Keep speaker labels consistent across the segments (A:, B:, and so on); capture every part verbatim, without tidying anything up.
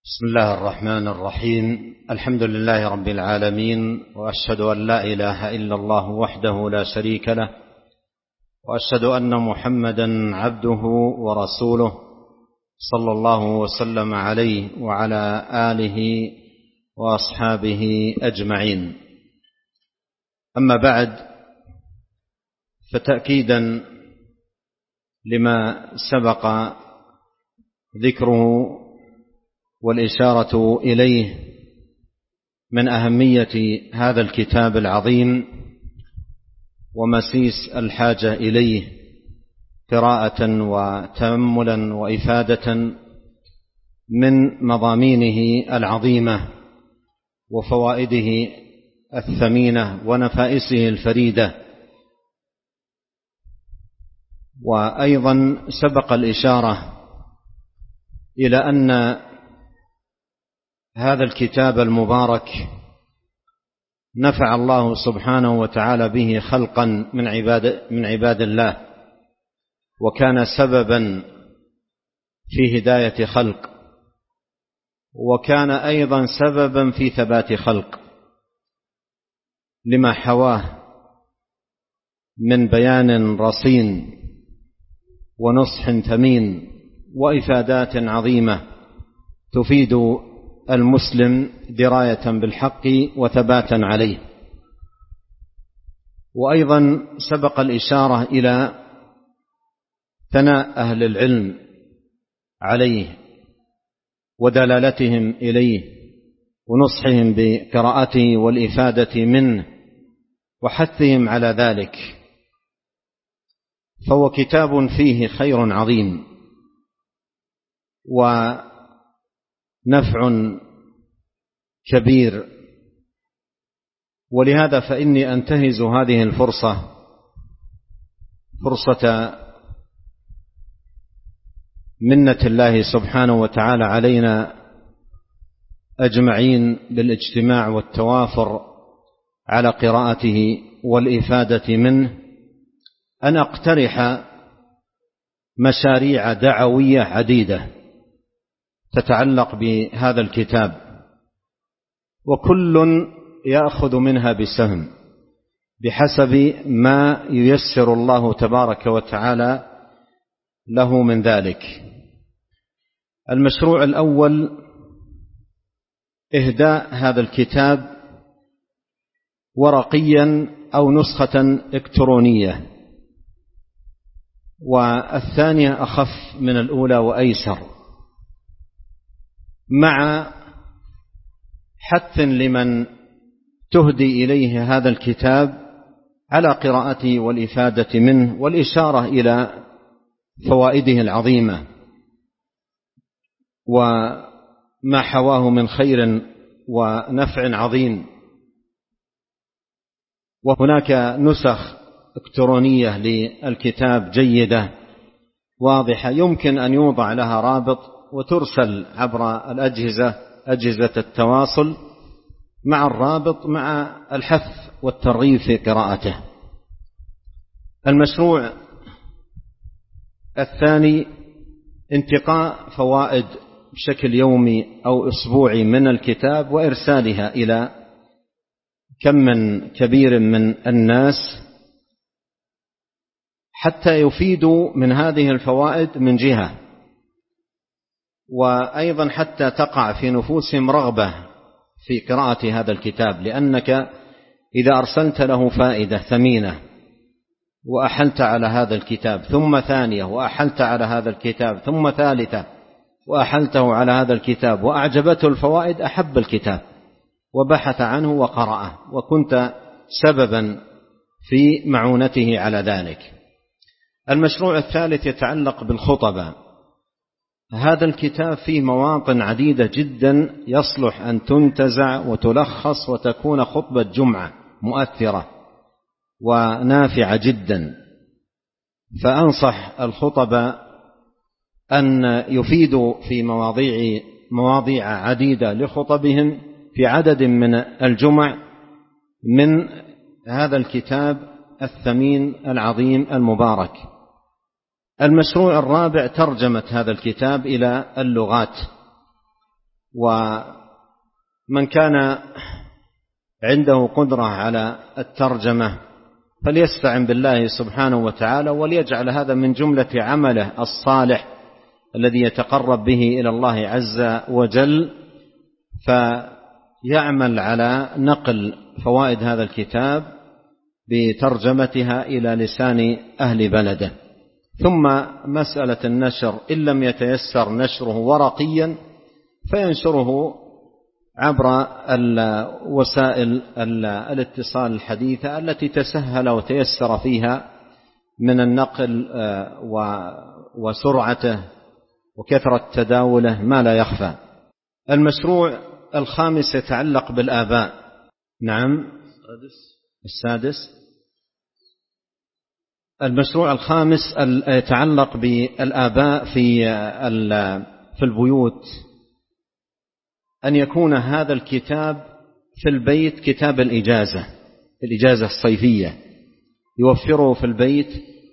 A: بسم الله الرحمن الرحيم. الحمد لله رب العالمين، وأشهد أن لا إله إلا الله وحده لا شريك له، وأشهد أن محمدا عبده ورسوله صلى الله وسلم عليه وعلى آله وأصحابه أجمعين. أما بعد، فتأكيدا لما سبق ذكره والإشارة إليه من أهمية هذا الكتاب العظيم ومسيس الحاجة إليه قراءة وتأملا وإفادة من مضامينه العظيمة وفوائده الثمينة ونفائسه الفريدة. وأيضا سبق الإشارة إلى أن هذا الكتاب المبارك نفع الله سبحانه وتعالى به خلقا من عباد من عباد الله، وكان سببا في هداية خلق، وكان أيضا سببا في ثبات خلق، لما حواه من بيان رصين ونصح ثمين وإفادات عظيمة تفيد المسلم دراية بالحق وثباتا عليه. وأيضا سبق الإشارة إلى ثناء أهل العلم عليه ودلالتهم إليه ونصحهم بقراءته والإفادة منه وحثهم على ذلك، فهو كتاب فيه خير عظيم ونفع كبير. ولهذا فإني أنتهز هذه الفرصة فرصة منة الله سبحانه وتعالى علينا أجمعين بالاجتماع والتوافر على قراءته والإفادة منه، أن أقترح مشاريع دعوية عديدة تتعلق بهذا الكتاب، وكل يأخذ منها بسهم بحسب ما ييسر الله تبارك وتعالى له من ذلك. المشروع الأول إهداء هذا الكتاب ورقيا أو نسخة إلكترونية، والثانية أخف من الأولى وأيسر، مع حث لمن تهدي إليه هذا الكتاب على قراءته والإفادة منه والإشارة إلى فوائده العظيمة وما حواه من خير ونفع عظيم. وهناك نسخ إلكترونية للكتاب جيدة واضحة، يمكن أن يوضع لها رابط وترسل عبر الأجهزة أجهزة التواصل مع الرابط مع الحث والترغيب في قراءته. المشروع الثاني انتقاء فوائد بشكل يومي أو أسبوعي من الكتاب وإرسالها إلى كم من كبير من الناس حتى يفيدوا من هذه الفوائد من جهة، وأيضا حتى تقع في نفوسهم رغبة في قراءة هذا الكتاب، لأنك إذا أرسلت له فائدة ثمينة وأحلت على هذا الكتاب ثم ثانية وأحلت على هذا الكتاب ثم ثالثة وأحلته على هذا الكتاب وأعجبته الفوائد، أحب الكتاب وبحث عنه وقرأه، وكنت سببا في معونته على ذلك. المشروع الثالث يتعلق بالخطبة. هذا الكتاب فيه مواطن عديدة جدا يصلح أن تنتزع وتلخص وتكون خطبة جمعة مؤثرة ونافعة جدا، فأنصح الخطبة أن يفيدوا في مواضيع مواضيع عديدة لخطبهم في عدد من الجمع من هذا الكتاب الثمين العظيم المبارك. المشروع الرابع ترجمة هذا الكتاب إلى اللغات، ومن كان عنده قدرة على الترجمة فليستعن بالله سبحانه وتعالى، وليجعل هذا من جملة عمله الصالح الذي يتقرب به إلى الله عز وجل، فيعمل على نقل فوائد هذا الكتاب بترجمتها إلى لسان أهل بلده. ثم مسألة النشر، إن لم يتيسر نشره ورقيا فينشره عبر وسائل الاتصال الحديثة التي تسهل وتيسر فيها من النقل وسرعته وكثرة تداوله ما لا يخفى. المشروع الخامس يتعلق بالآباء. نعم السادس. المشروع الخامس يتعلق بالآباء في في البيوت، أن يكون هذا الكتاب في البيت كتاب الإجازة، الإجازة الصيفية، يوفره في البيت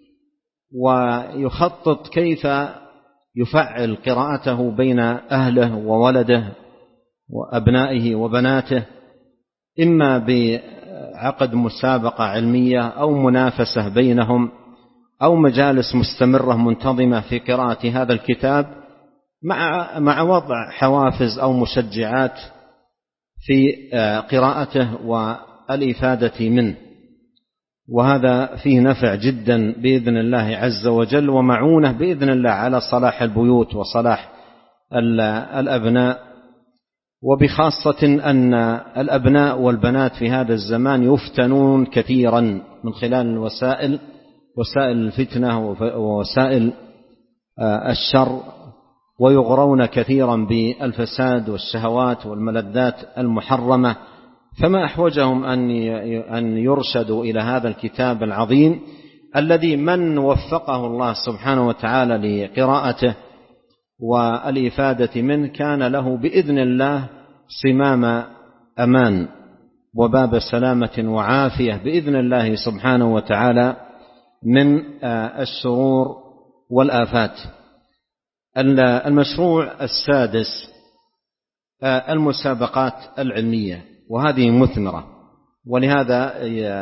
A: ويخطط كيف يفعل قراءته بين أهله وولده وأبنائه وبناته، إما بعقد مسابقة علمية أو منافسة بينهم أو مجالس مستمرة منتظمة في قراءة هذا الكتاب، مع مع وضع حوافز أو مشجعات في قراءته والإفادة منه. وهذا فيه نفع جدا بإذن الله عز وجل، ومعونة بإذن الله على صلاح البيوت وصلاح الأبناء، وبخاصة أن الأبناء والبنات في هذا الزمان يفتنون كثيرا من خلال الوسائل، وسائل الفتنة ووسائل الشر، ويغرون كثيرا بالفساد والشهوات والملذات المحرمة. فما أحوجهم أن يرشدوا إلى هذا الكتاب العظيم الذي من وفقه الله سبحانه وتعالى لقراءته والإفادة منه كان له بإذن الله صمام أمان وباب سلامة وعافية بإذن الله سبحانه وتعالى من الشرور والآفات. المشروع السادس المسابقات العلمية، وهذه مثمرة، ولهذا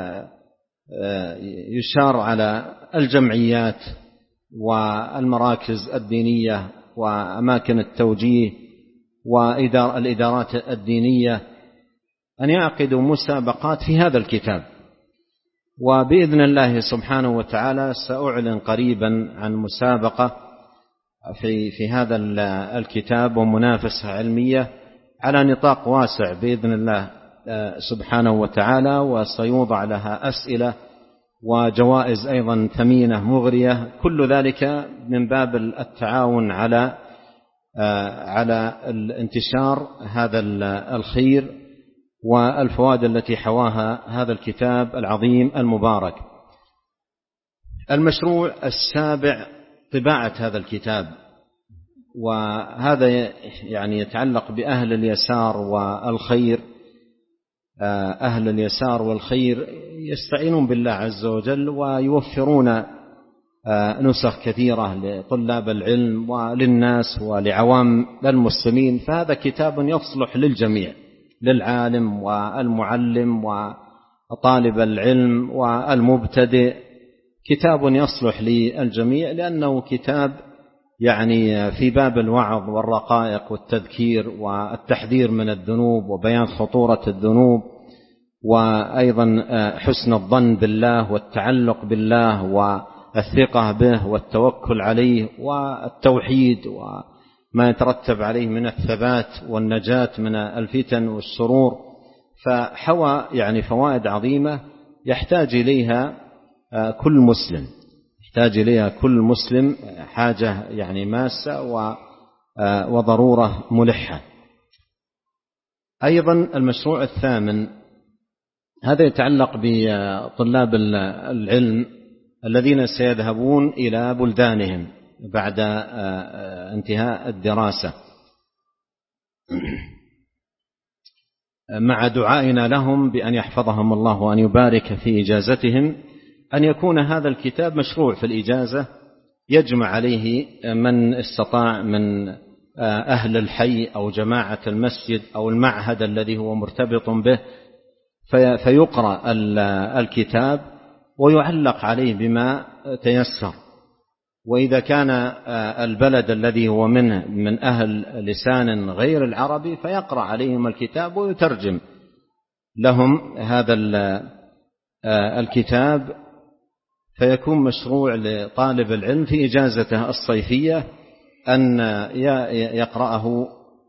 A: يشار على الجمعيات والمراكز الدينية وأماكن التوجيه والإدارات الدينية أن يعقدوا مسابقات في هذا الكتاب. وبإذن الله سبحانه وتعالى سأعلن قريبا عن مسابقة في في هذا الكتاب ومنافسة علمية على نطاق واسع بإذن الله سبحانه وتعالى، وسيوضع لها أسئلة وجوائز أيضا ثمينة مغرية، كل ذلك من باب التعاون على على الانتشار هذا الخير والفوائد التي حواها هذا الكتاب العظيم المبارك. المشروع السابع طباعة هذا الكتاب، وهذا يعني يتعلق بأهل اليسار والخير. أهل اليسار والخير يستعينون بالله عز وجل ويوفرون نسخ كثيرة لطلاب العلم وللناس ولعوام المسلمين، فهذا كتاب يصلح للجميع، للعالم والمعلم وطالب العلم والمبتدئ، كتاب يصلح للجميع، لأنه كتاب يعني في باب الوعظ والرقائق والتذكير والتحذير من الذنوب وبيان خطورة الذنوب، وأيضا حسن الظن بالله والتعلق بالله والثقة به والتوكل عليه والتوحيد وما يترتب عليه من الثبات والنجاة من الفتن والشرور. فحوى يعني فوائد عظيمة يحتاج إليها كل مسلم، يحتاج إليها كل مسلم حاجة يعني ماسة وضرورة ملحة. أيضا المشروع الثامن هذا يتعلق بطلاب العلم الذين سيذهبون إلى بلدانهم بعد انتهاء الدراسة، مع دعائنا لهم بأن يحفظهم الله وأن يبارك في إجازتهم، أن يكون هذا الكتاب مشروع في الإجازة يجمع عليه من استطاع من أهل الحي أو جماعة المسجد أو المعهد الذي هو مرتبط به، فيقرأ الكتاب ويعلق عليه بما تيسر. وإذا كان البلد الذي هو منه من أهل لسان غير العربي فيقرأ عليهم الكتاب ويترجم لهم هذا الكتاب، فيكون مشروع لطالب العلم في إجازته الصيفية أن يقرأه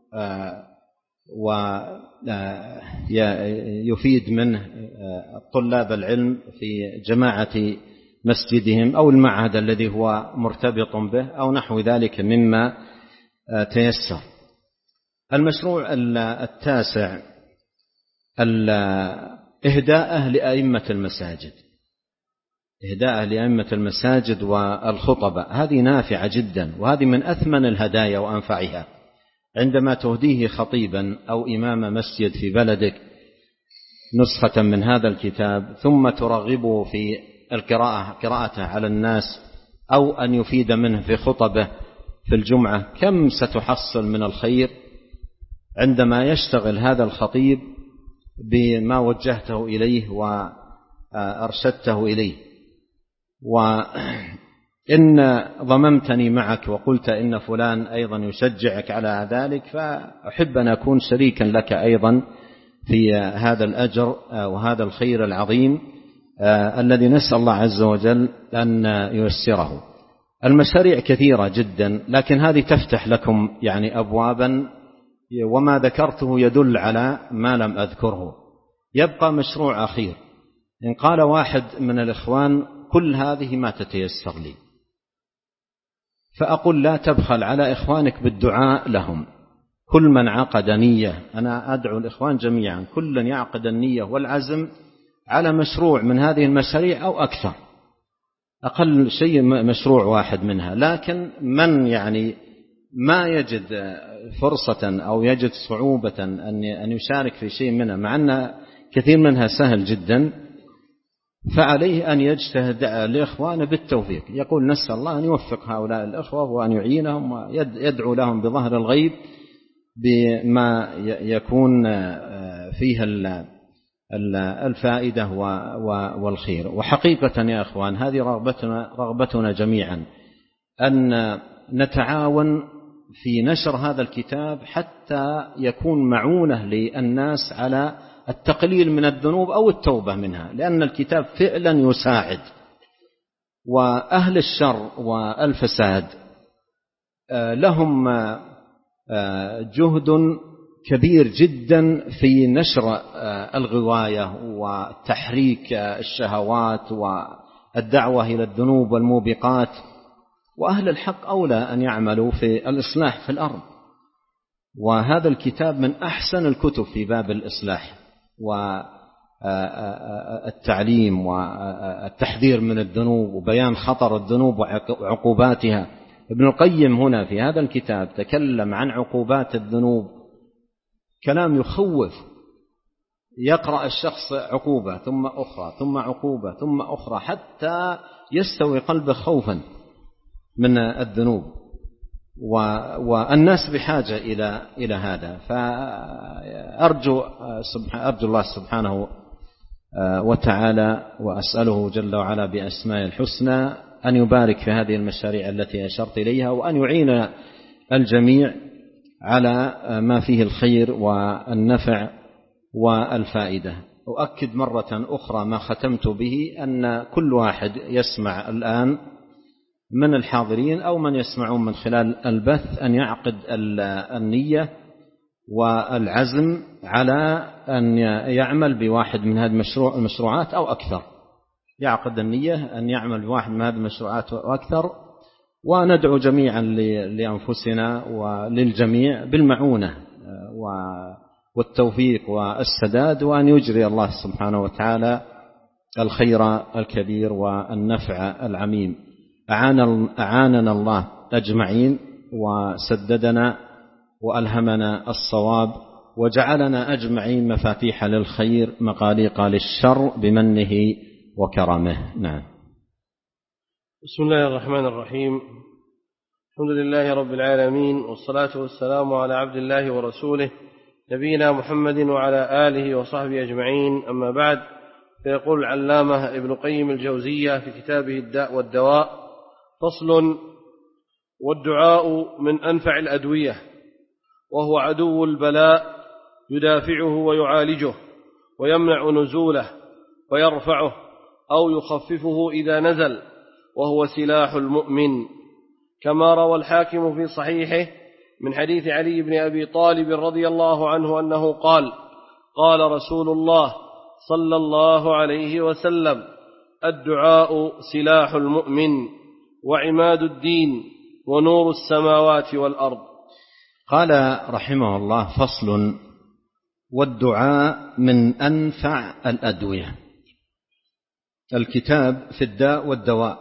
A: ويفيد منه طلاب العلم في جماعة مسجدهم أو المعهد الذي هو مرتبط به أو نحو ذلك مما تيسر. المشروع التاسع إهداءه لأئمة المساجد، إهداءه لأئمة المساجد والخطبة، هذه نافعة جدا، وهذه من أثمن الهدايا وأنفعها. عندما تهديه خطيبا أو إمام مسجد في بلدك نسخة من هذا الكتاب ثم ترغبه في القراءة قراءته على الناس أو أن يفيد منه في خطبه في الجمعة، كم ستحصل من الخير عندما يشتغل هذا الخطيب بما وجهته إليه وأرشدته إليه. وإن ضممتني معك وقلت إن فلان أيضا يشجعك على ذلك، فأحب أن أكون شريكا لك أيضا في هذا الأجر وهذا الخير العظيم الذي نسأل الله عز وجل أن ييسره. المشاريع كثيرة جدا، لكن هذه تفتح لكم يعني أبوابا، وما ذكرته يدل على ما لم أذكره. يبقى مشروع أخير، إن قال واحد من الإخوان كل هذه ما تتيسر لي، فأقول لا تبخل على إخوانك بالدعاء لهم. كل من عقد نية، أنا أدعو الإخوان جميعا كل يعقد النية والعزم على مشروع من هذه المشاريع أو أكثر، أقل شيء مشروع واحد منها. لكن من يعني ما يجد فرصة أو يجد صعوبة أن يشارك في شيء منها، مع أن كثير منها سهل جدا، فعليه أن يجتهد لإخوانه بالتوفيق. يقول نسأل الله أن يوفق هؤلاء الأخوة وأن يعينهم ويدعو لهم بظهر الغيب بما يكون فيها الفائدة والخير. وحقيقة يا أخوان هذه رغبتنا, رغبتنا جميعا أن نتعاون في نشر هذا الكتاب حتى يكون معونة للناس على التقليل من الذنوب أو التوبة منها، لأن الكتاب فعلا يساعد. وأهل الشر والفساد لهم جهد كبير جدا في نشر الغواية وتحريك الشهوات والدعوة إلى الذنوب والموبقات، وأهل الحق أولى أن يعملوا في الإصلاح في الأرض. وهذا الكتاب من أحسن الكتب في باب الإصلاح والتعليم والتحذير من الذنوب وبيان خطر الذنوب وعقوباتها. ابن القيم هنا في هذا الكتاب تكلم عن عقوبات الذنوب كلام يخوف. يقرأ الشخص عقوبة ثم أخرى ثم عقوبة ثم أخرى حتى يستوي قلبه خوفا من الذنوب، والناس بحاجة إلى إلى هذا. فأرجو أرجو الله سبحانه وتعالى وأسأله جل وعلا بأسماء الحسنى أن يبارك في هذه المشاريع التي أشرت إليها، وأن يعين الجميع على ما فيه الخير والنفع والفائدة. أؤكد مرة أخرى ما ختمت به، أن كل واحد يسمع الآن من الحاضرين أو من يسمعون من خلال البث أن يعقد النية والعزم على أن يعمل بواحد من هذه المشروعات أو أكثر. يعقد النية أن يعمل بواحد من هذه المشروعات أو أكثر، وندعو جميعا لأنفسنا وللجميع بالمعونة والتوفيق والسداد، وأن يجري الله سبحانه وتعالى الخير الكبير والنفع العميم. أعاننا الله أجمعين وسددنا وألهمنا الصواب، وجعلنا أجمعين مفاتيح للخير مغاليق للشر بمنه وكرمه. نعم.
B: بسم الله الرحمن الرحيم. الحمد لله رب العالمين، والصلاة والسلام على عبد الله ورسوله نبينا محمد وعلى آله وصحبه أجمعين، أما بعد. فيقول العلامة ابن قيم الجوزية في كتابه الداء والدواء: فصل: والدعاء من أنفع الأدوية، وهو عدو البلاء، يدافعه ويعالجه ويمنع نزوله ويرفعه أو يخففه إذا نزل، وهو سلاح المؤمن، كما روى الحاكم في صحيحه من حديث علي بن أبي طالب رضي الله عنه أنه قال: قال رسول الله صلى الله عليه وسلم: الدعاء سلاح المؤمن وعماد الدين ونور السماوات والأرض.
A: قال رحمه الله: فصل: والدعاء من أنفع الأدوية. الكتاب في الداء والدواء،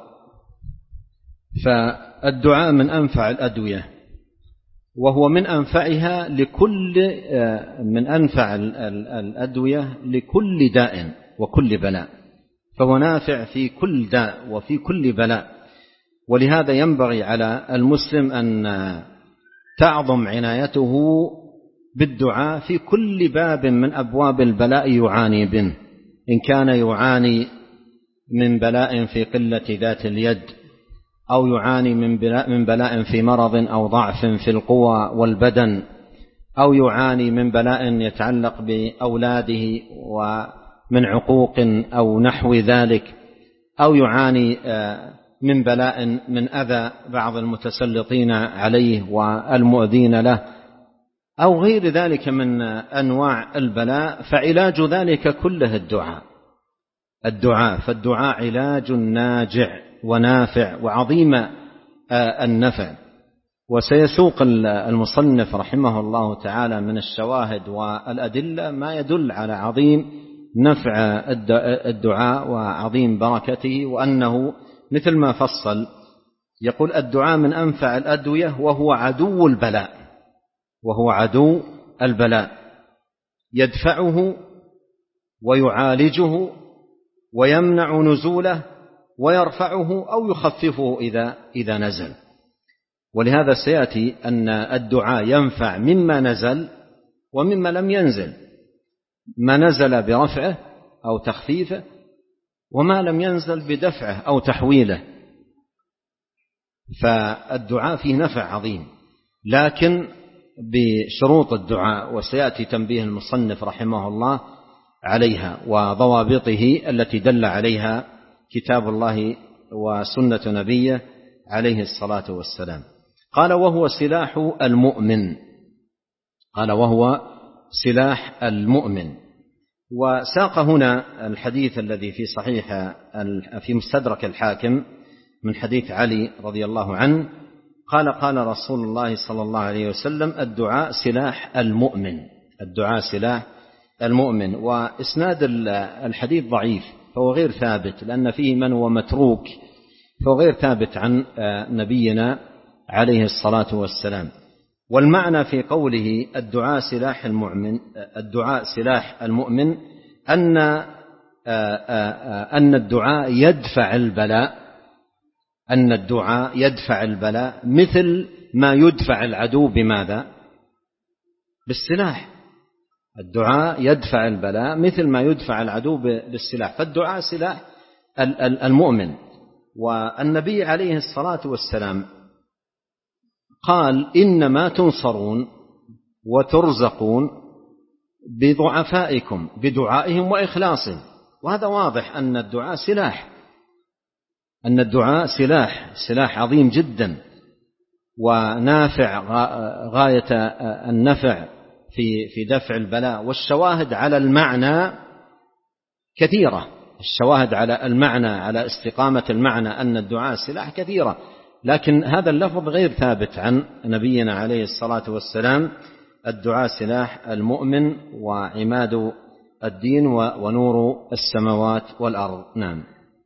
A: فالدعاء من أنفع الأدوية، وهو من أنفعها لكل من أنفع الأدوية لكل داء وكل بلاء، فهو نافع في كل داء وفي كل بلاء. ولهذا ينبغي على المسلم أن تعظم عنايته بالدعاء في كل باب من أبواب البلاء يعاني به، إن كان يعاني من بلاء في قلة ذات اليد، أو يعاني من بلاء, من بلاء في مرض أو ضعف في القوى والبدن، أو يعاني من بلاء يتعلق بأولاده ومن عقوق أو نحو ذلك، أو يعاني من بلاء من أذى بعض المتسلطين عليه والمؤذين له، أو غير ذلك من أنواع البلاء، فعلاج ذلك كله الدعاء. الدعاء فالدعاء علاج ناجع ونافع وعظيم النفع. وسيسوق المصنف رحمه الله تعالى من الشواهد والأدلة ما يدل على عظيم نفع الدعاء وعظيم بركته، وأنه مثل ما فصل يقول: الدعاء من أنفع الأدوية، وهو عدو البلاء، وهو عدو البلاء، يدفعه ويعالجه ويمنع نزوله ويرفعه أو يخففه إذا إذا نزل. ولهذا سيأتي أن الدعاء ينفع مما نزل ومما لم ينزل، ما نزل برفعه أو تخفيفه، وما لم ينزل بدفعه أو تحويله. فالدعاء فيه نفع عظيم، لكن بشروط الدعاء، وسيأتي تنبيه المصنف رحمه الله عليها وضوابطه التي دل عليها كتاب الله وسنة نبيه عليه الصلاة والسلام. قال: وهو سلاح المؤمن. قال: وهو سلاح المؤمن. وساق هنا الحديث الذي في صحيح في مستدرك الحاكم من حديث علي رضي الله عنه قال: قال رسول الله صلى الله عليه وسلم: الدعاء سلاح المؤمن. الدعاء سلاح المؤمن. وإسناد الحديث ضعيف، فهو غير ثابت، لأن فيه من هو متروك، فهو غير ثابت عن نبينا عليه الصلاة والسلام. والمعنى في قوله الدعاء سلاح المؤمن، الدعاء سلاح المؤمن، أن أن الدعاء يدفع البلاء، أن الدعاء يدفع البلاء مثل ما يدفع العدو بماذا؟ بالسلاح. الدعاء يدفع البلاء مثل ما يدفع العدو بالسلاح. فالدعاء سلاح المؤمن. والنبي عليه الصلاة والسلام قال: إنما تنصرون وترزقون بضعفائكم، بدعائهم وإخلاصهم. وهذا واضح أن الدعاء سلاح، أن الدعاء سلاح سلاح عظيم جدا ونافع غاية النفع في في دفع البلاء. والشواهد على المعنى كثيرة، الشواهد على المعنى، على استقامة المعنى أن الدعاء سلاح كثيرة، لكن هذا اللفظ غير ثابت عن نبينا عليه الصلاة والسلام. الدعاء سلاح المؤمن وعماد الدين ونور السماوات والأرض. نعم.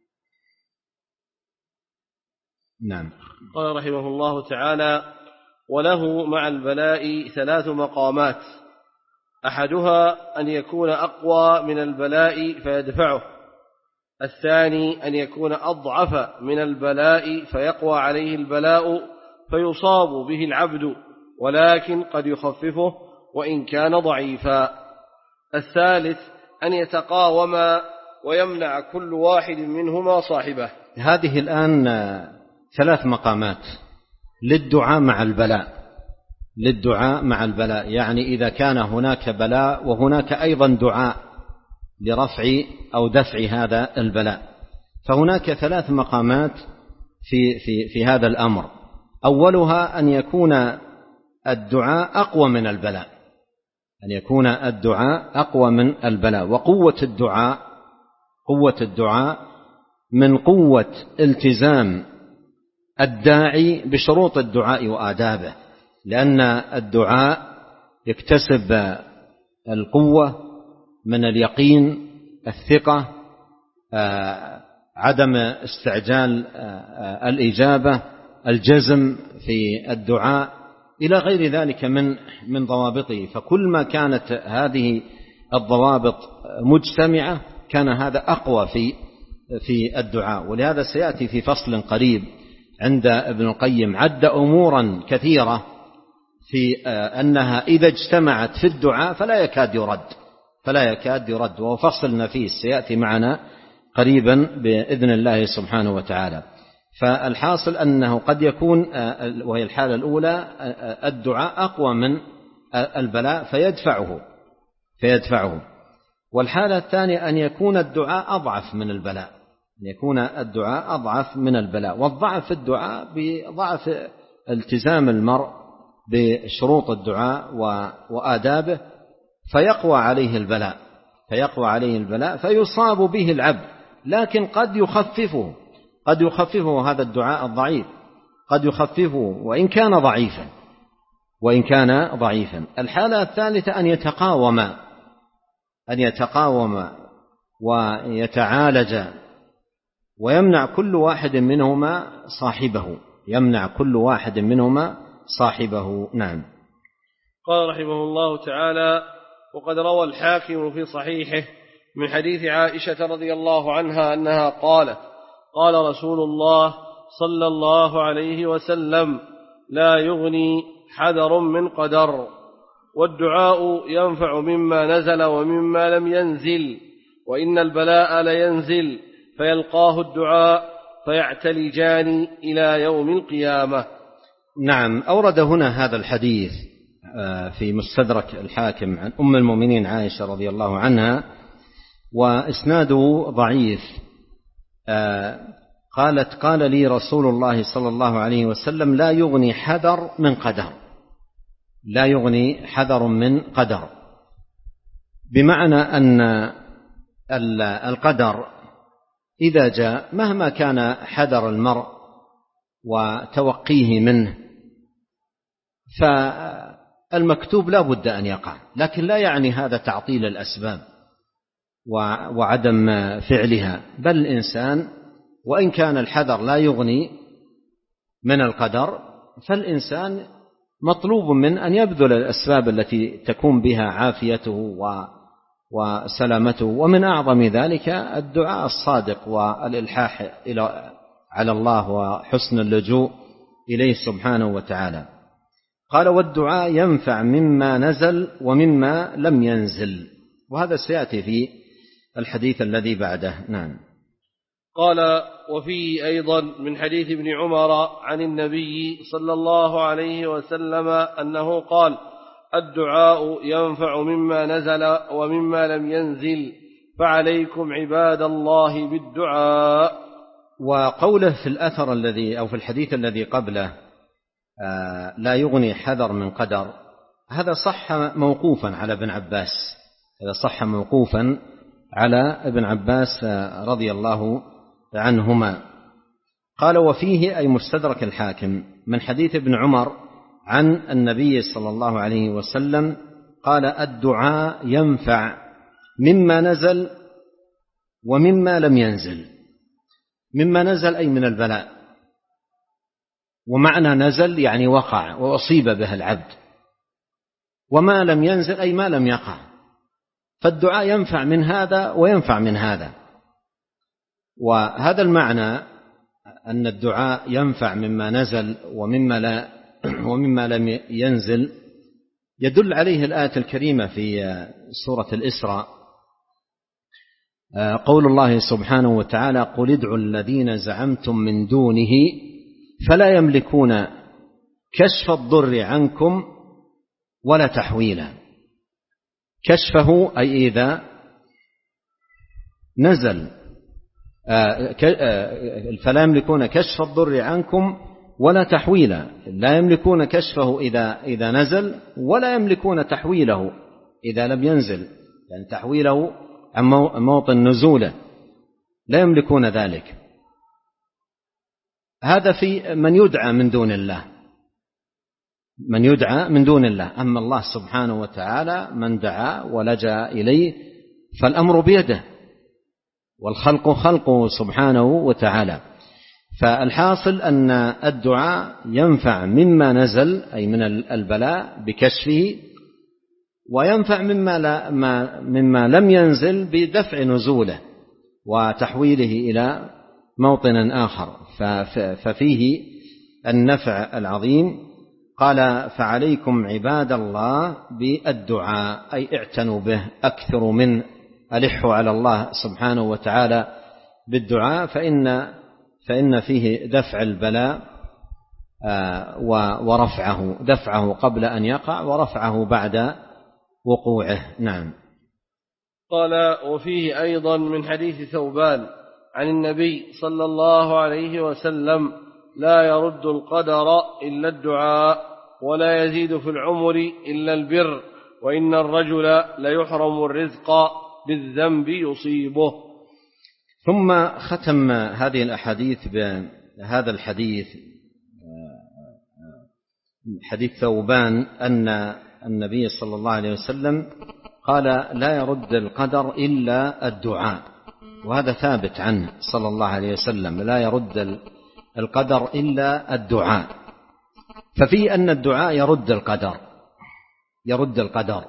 A: نعم.
B: قال رحمه الله تعالى: وله مع البلاء ثلاث مقامات: أحدها أن يكون أقوى من البلاء فيدفعه، الثاني أن يكون أضعف من البلاء فيقوى عليه البلاء فيصاب به العبد، ولكن قد يخففه وإن كان ضعيفا. الثالث أن يتقاوما ويمنع كل واحد منهما صاحبه.
A: هذه الآن ثلاث مقامات للدعاء مع البلاء. للدعاء مع البلاء يعني إذا كان هناك بلاء وهناك أيضا دعاء لرفع أو دفع هذا البلاء، فهناك ثلاث مقامات في, في, في هذا الأمر. أولها أن يكون الدعاء أقوى من البلاء، أن يكون الدعاء أقوى من البلاء. وقوة الدعاء قوة الدعاء من قوة التزام الداعي بشروط الدعاء وآدابه، لأن الدعاء يكتسب القوة من اليقين، الثقة، عدم استعجال الإجابة، الجزم في الدعاء إلى غير ذلك من من ضوابطه. فكل ما كانت هذه الضوابط مجتمعة كان هذا أقوى في في الدعاء. ولهذا سيأتي في فصل قريب عند ابن القيم عد أمورا كثيرة في أنها إذا اجتمعت في الدعاء فلا يكاد يرد فلا يكاد يرد وهو فصل نفيس سيأتي معنا قريبا بإذن الله سبحانه وتعالى. فالحاصل أنه قد يكون، وهي الحالة الأولى، الدعاء أقوى من البلاء فيدفعه فيدفعه والحالة الثانية أن يكون الدعاء أضعف من البلاء، أن يكون الدعاء أضعف من البلاء. والضعف في الدعاء بضعف التزام المرء بشروط الدعاء وآدابه، فيقوى عليه البلاء فيقوى عليه البلاء فيصاب به العبد، لكن قد يخففه قد يخففه هذا الدعاء الضعيف، قد يخففه وإن كان ضعيفا وإن كان ضعيفا. الحالة الثالثة أن يتقاوم أن يتقاوم ويتعالج ويمنع كل واحد منهما صاحبه يمنع كل واحد منهما صاحبه. نعم.
B: قال رحمه الله تعالى: وقد روى الحاكم في صحيحه من حديث عائشة رضي الله عنها أنها قالت: قال رسول الله صلى الله عليه وسلم: لا يغني حذر من قدر، والدعاء ينفع مما نزل ومما لم ينزل، وإن البلاء لينزل فيلقاه الدعاء فيعتلجان إلى يوم القيامة.
A: نعم. أورد هنا هذا الحديث في مستدرك الحاكم عن أم المؤمنين عائشة رضي الله عنها، وإسناده ضعيف. قالت: قال لي رسول الله صلى الله عليه وسلم: لا يغني حذر من قدر لا يغني حذر من قدر بمعنى أن القدر إذا جاء مهما كان حذر المرء وتوقيه منه فالمكتوب لا بد أن يقع، لكن لا يعني هذا تعطيل الأسباب وعدم فعلها، بل الإنسان وإن كان الحذر لا يغني من القدر فالإنسان مطلوب من أن يبذل الأسباب التي تكون بها عافيته وسلامته. ومن أعظم ذلك الدعاء الصادق والإلحاح على الله وحسن اللجوء إليه سبحانه وتعالى. قال: والدعاء ينفع مما نزل ومما لم ينزل، وهذا سيأتي في الحديث الذي بعده. نعم.
B: قال: وفيه أيضا من حديث ابن عمر عن النبي صلى الله عليه وسلم أنه قال: الدعاء ينفع مما نزل ومما لم ينزل، فعليكم عباد الله بالدعاء.
A: وقوله في الأثر الذي أو في الحديث الذي قبله آه لا يغني حذر من قدر، هذا صح موقوفا على ابن عباس هذا صح موقوفا على ابن عباس رضي الله عنهما. قال: وفيه أي مستدرك الحاكم من حديث ابن عمر عن النبي صلى الله عليه وسلم قال: الدعاء ينفع مما نزل ومما لم ينزل. مما نزل أي من البلاء، ومعنى نزل يعني وقع وأصيب به العبد، وما لم ينزل أي ما لم يقع، فالدعاء ينفع من هذا وينفع من هذا. وهذا المعنى أن الدعاء ينفع مما نزل ومما لا ومما لم ينزل يدل عليه الآية الكريمة في سورة الإسراء، قول الله سبحانه وتعالى: قل ادعوا الذين زعمتم من دونه فلا يملكون كشف الضر عنكم ولا تحويلا. كشفه أي إذا نزل، فلا يملكون كشف الضر عنكم ولا تحويلا، لا يملكون كشفه إذا إذا نزل، ولا يملكون تحويله إذا لم ينزل، يعني تحويله عن موطن نزوله لا يملكون ذلك. هذا في من يدعى من دون الله، من يدعى من دون الله. أما الله سبحانه وتعالى من دعا ولجأ إليه فالأمر بيده، والخلق خلقه سبحانه وتعالى. فالحاصل أن الدعاء ينفع مما نزل أي من البلاء بكشفه، وينفع مما, لا ما مما لم ينزل بدفع نزوله وتحويله إلى موطن آخر، ففيه النفع العظيم. قال: فعليكم عباد الله بالدعاء، أي اعتنوا به، أكثر من ألحوا على الله سبحانه وتعالى بالدعاء، فإن فإن فيه دفع البلاء ورفعه، دفعه قبل أن يقع ورفعه بعد وقوعه. نعم.
B: قال: وفيه أيضا من حديث ثوبان عن النبي صلى الله عليه وسلم: لا يرد القدر إلا الدعاء، ولا يزيد في العمر إلا البر، وإن الرجل ليحرم الرزق بالذنب يصيبه.
A: ثم ختم هذه الأحاديث بهذا الحديث، حديث ثوبان، أن النبي صلى الله عليه وسلم قال: لا يرد القدر إلا الدعاء، وهذا ثابت عنه صلى الله عليه وسلم، لا يرد القدر إلا الدعاء. ففي أن الدعاء يرد القدر، يرد القدر.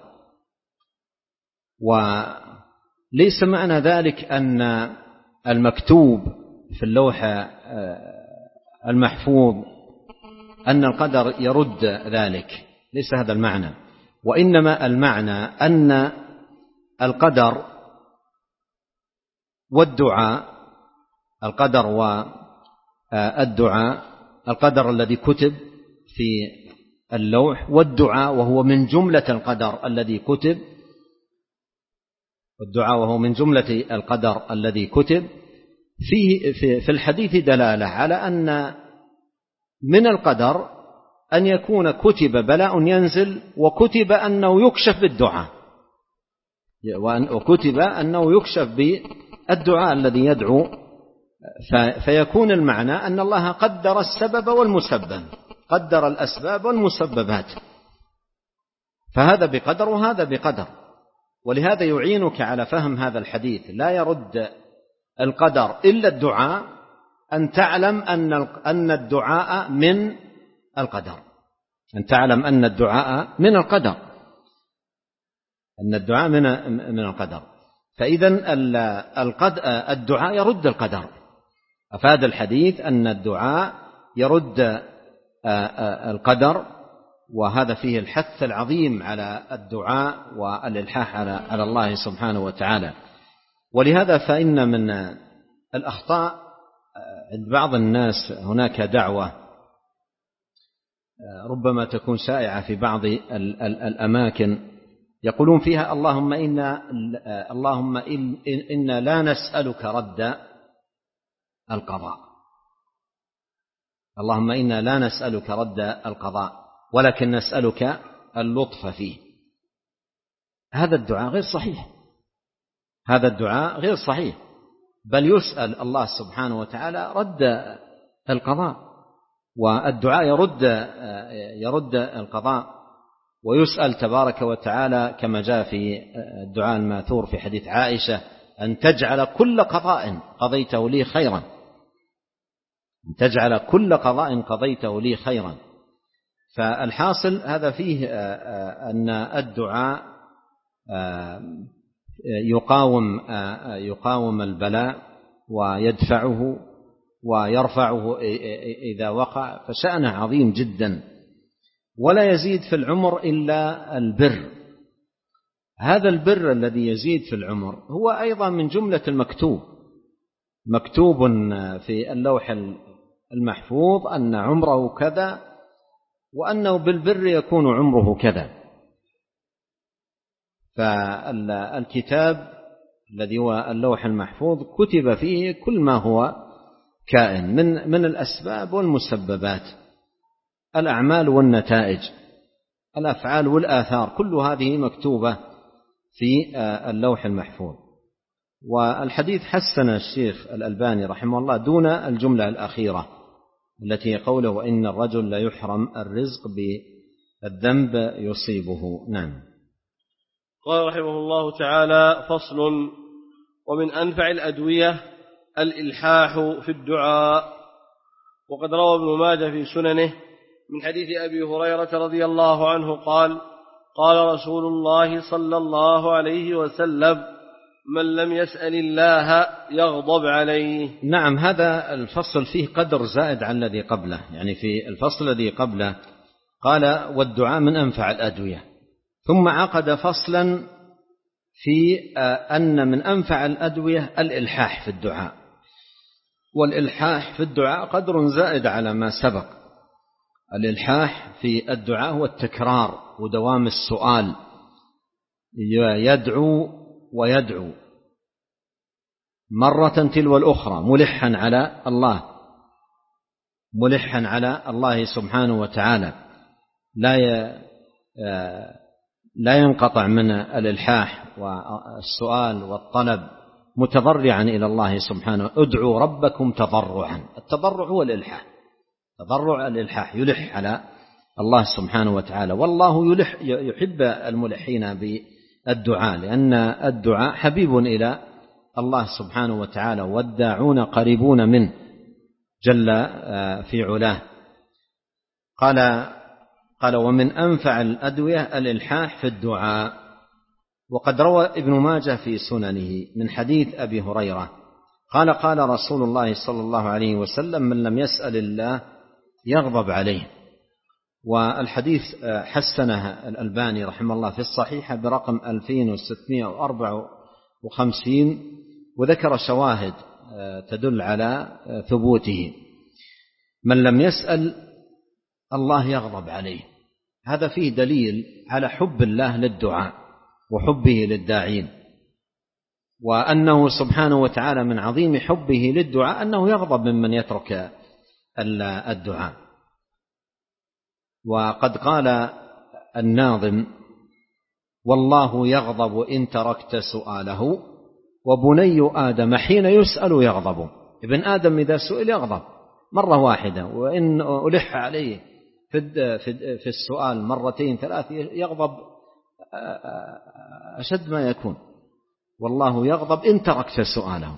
A: وليس معنى ذلك أن المكتوب في اللوح المحفوظ أن القدر يرد ذلك، ليس هذا المعنى، وإنما المعنى أن القدر والدعاء، القدر والدعاء، القدر الذي كتب في اللوح، والدعاء وهو من جملة القدر الذي كتب، والدعاء وهو من جملة القدر الذي كتب، فيه في الحديث دلالة على أن من القدر أن يكون كتب بلاء ينزل، وكتب أنه يكشف بالدعاء، وكتب أنه يكشف بالدعاء الذي يدعو، فيكون المعنى أن الله قدر السبب والمسبب، قدر الأسباب والمسببات، فهذا بقدر وهذا بقدر. ولهذا يعينك على فهم هذا الحديث: لا يرد القدر إلا الدعاء، أن تعلم أن أن الدعاء من القدر، أن تعلم أن الدعاء من القدر، أن الدعاء من من القدر. فإذا الدعاء يرد القدر. أفاد الحديث أن الدعاء يرد القدر، وهذا فيه الحث العظيم على الدعاء والإلحاح على الله سبحانه وتعالى. ولهذا فإن من الأخطاء عند بعض الناس هناك دعوة ربما تكون شائعة في بعض الأماكن، يقولون فيها: اللهم إنا اللهم إن إنا لا نسألك رد القضاء، اللهم إنا لا نسألك رد القضاء، ولكن نسألك اللطف فيه. هذا الدعاء غير صحيح، هذا الدعاء غير صحيح، بل يسأل الله سبحانه وتعالى رد القضاء، والدعاء يرد يرد القضاء، ويسأل تبارك وتعالى كما جاء في الدعاء الماثور في حديث عائشة: أن تجعل كل قضاء قضيته لي خيرا، أن تجعل كل قضاء قضيته لي خيرا. فالحاصل هذا فيه أن الدعاء يقاوم يقاوم البلاء ويدفعه، ويرفعه إذا وقع، فشأنه عظيم جدا. ولا يزيد في العمر إلا البر. هذا البر الذي يزيد في العمر هو أيضا من جملة المكتوب، مكتوب في اللوح المحفوظ أن عمره كذا، وأنه بالبر يكون عمره كذا. فالكتاب الذي هو اللوح المحفوظ كتب فيه كل ما هو كائن من من الأسباب والمسببات، الأعمال والنتائج، الأفعال والآثار، كل هذه مكتوبة في اللوح المحفوظ. والحديث حسن الشيخ الألباني رحمه الله دون الجملة الأخيرة التي قوله وإن الرجل لا يحرم الرزق بالذنب يصيبه. نعم.
B: قال رحمه الله تعالى: فصل: ومن أنفع الأدوية الإلحاح في الدعاء. وقد روى ابن ماجه في سننه من حديث أبي هريرة رضي الله عنه قال: قال رسول الله صلى الله عليه وسلم: من لم يسأل الله يغضب عليه.
A: نعم، هذا الفصل فيه قدر زائد عن الذي قبله. يعني في الفصل الذي قبله قال والدعاء من أنفع الأدوية، ثم عقد فصلا في أن من أنفع الأدوية الإلحاح في الدعاء. والإلحاح في الدعاء قدر زائد على ما سبق. الإلحاح في الدعاء هو التكرار ودوام السؤال، يدعو ويدعو مرة تلو الأخرى ملحا على الله، ملحا على الله سبحانه وتعالى، لا لا ينقطع من الإلحاح والسؤال والطلب، متضرعا إلى الله سبحانه. ادعوا ربكم تضرعا. التضرع هو الإلحاح، تضرع الإلحاح، يلح على الله سبحانه وتعالى. والله يلح يحب الملحين بالدعاء، لأن الدعاء حبيب إلى الله سبحانه وتعالى، والداعون قريبون منه جل في علاه. قال قال ومن أنفع الأدوية الإلحاح في الدعاء. وقد روى ابن ماجه في سننه من حديث أبي هريرة قال قال رسول الله صلى الله عليه وسلم: من لم يسأل الله يغضب عليه. والحديث حسنه الألباني رحمه الله في الصحيحة برقم ألفين وستمائة وأربعة وخمسين، وذكر شواهد تدل على ثبوته. من لم يسأل الله يغضب عليه، هذا فيه دليل على حب الله للدعاء وحبه للداعين، وأنه سبحانه وتعالى من عظيم حبه للدعاء أنه يغضب ممن يترك الدعاء. وقد قال الناظم: والله يغضب إن تركت سؤاله، وبني آدم حين يسأل يغضب. ابن آدم إذا سئل يغضب مرة واحدة، وإن ألح عليه في السؤال مرتين ثلاث يغضب أشد ما يكون. والله يغضب إن تركت سؤاله.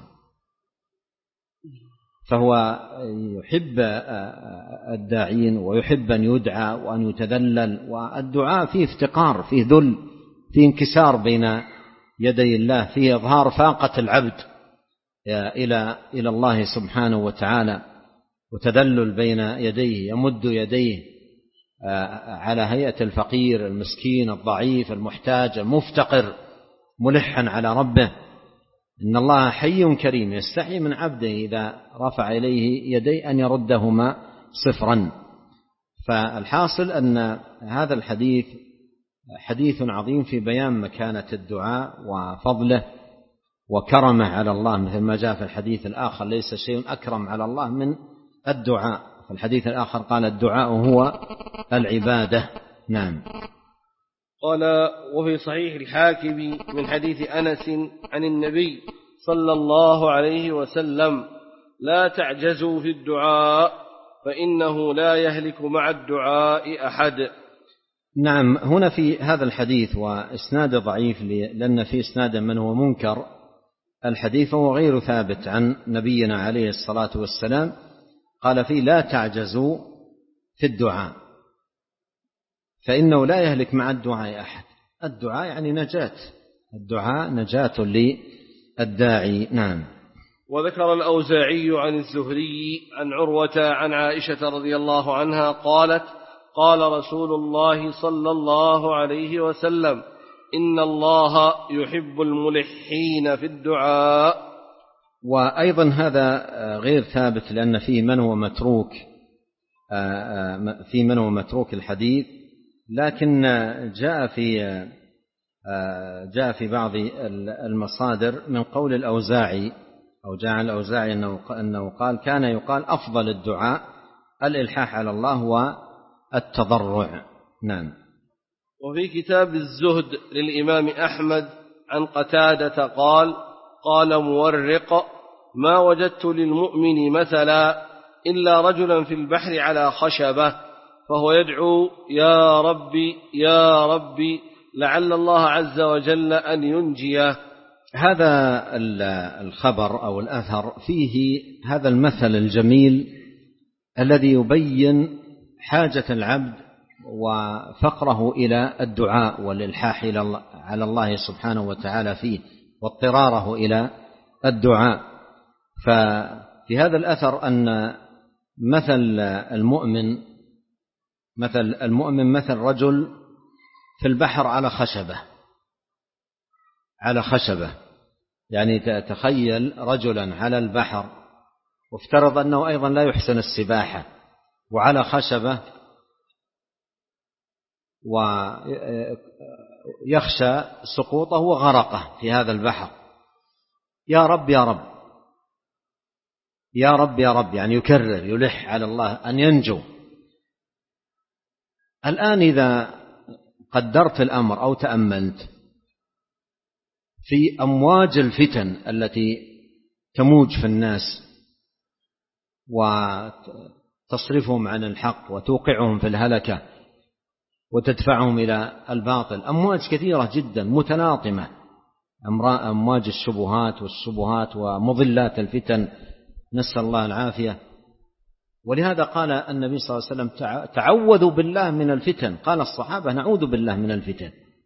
A: فهو يحب الداعين ويحب أن يدعى وأن يتذلل، والدعاء فيه افتقار، فيه ذل، فيه انكسار بين يدي الله، فيه إظهار فاقة العبد إلى إلى الله سبحانه وتعالى، وتذلل بين يديه، يمد يديه على هيئة الفقير المسكين الضعيف المحتاج المفتقر، ملحا على ربه. إن الله حي كريم يستحي من عبده إذا رفع إليه يديه أن يردهما صفرا. فالحاصل أن هذا الحديث حديث عظيم في بيان مكانة الدعاء وفضله وكرمه على الله، مثل ما جاء في الحديث الآخر: ليس شيء أكرم على الله من الدعاء. في الحديث الآخر قال: الدعاء هو العبادة. نعم.
B: قال: وفي صحيح الحاكم من حديث أنس عن النبي صلى الله عليه وسلم: لا تعجزوا في الدعاء فإنه لا يهلك مع الدعاء أحد.
A: نعم. هنا في هذا الحديث وإسناد ضعيف، لأن في إسناد من هو منكر الحديث وهو غير ثابت عن نبينا عليه الصلاة والسلام. قال فيه: لا تعجزوا في الدعاء فإنه لا يهلك مع الدعاء أحد. الدعاء يعني نجاة، الدعاء نجاة للداعي. نعم.
B: وذكر الأوزاعي عن الزهري عن عروة عن عائشة رضي الله عنها قالت قال رسول الله صلى الله عليه وسلم إن الله يحب الملحين في الدعاء.
A: وأيضا هذا غير ثابت لأن فيه من هو متروك في من هو متروك الحديث، لكن جاء في جاء في بعض المصادر من قول الأوزاعي أو جاء عن الأوزاعي أنه قال كان يقال أفضل الدعاء الإلحاح على الله والتضرع. نعم.
B: وفي كتاب الزهد للإمام أحمد عن قتادة قال قال مورق ما وجدت للمؤمن مثلا إلا رجلا في البحر على خشبة فهو يدعو يا ربي يا ربي لعل الله عز وجل أن ينجيه.
A: هذا الخبر أو الأثر فيه هذا المثل الجميل الذي يبين حاجة العبد وفقره إلى الدعاء والإلحاح على الله سبحانه وتعالى فيه واضطراره إلى الدعاء. ففي هذا الأثر أن مثل المؤمن مثل المؤمن مثل رجل في البحر على خشبة على خشبة يعني تخيل رجلا على البحر وافترض أنه أيضا لا يحسن السباحة وعلى خشبة ويخشى سقوطه وغرقه في هذا البحر. يا رب يا رب يا رب يا رب يعني يكرر يلح على الله أن ينجو. الآن إذا قدرت الأمر أو تأملت في أمواج الفتن التي تموج في الناس وتصرفهم عن الحق وتوقعهم في الهلكة وتدفعهم إلى الباطل، أمواج كثيرة جدا متلاطمة، أمواج الشبهات والشبهات ومضلات الفتن، نسأل الله العافية. ولهذا قال النبي صلى الله عليه وسلم تعوذوا بالله من الفتن، قال الصحابة نعوذ بالله من الفتن.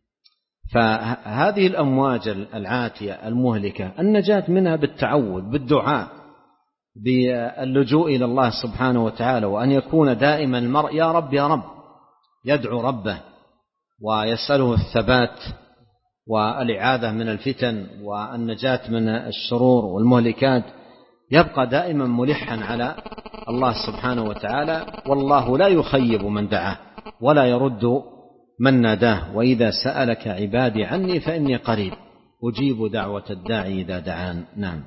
A: فهذه الأمواج العاتية المهلكة النجاة منها بالتعوذ بالدعاء باللجوء إلى الله سبحانه وتعالى، وأن يكون دائما المرء يا رب يا رب يدعو ربه ويسأله الثبات والإعاذة من الفتن والنجاة من الشرور والمهلكات، يبقى دائما ملحا على الله سبحانه وتعالى. والله لا يخيب من دعاه ولا يرد من ناداه، وإذا سألك عبادي عني فإني قريب أجيب دعوة الداعي إذا دعان. نعم.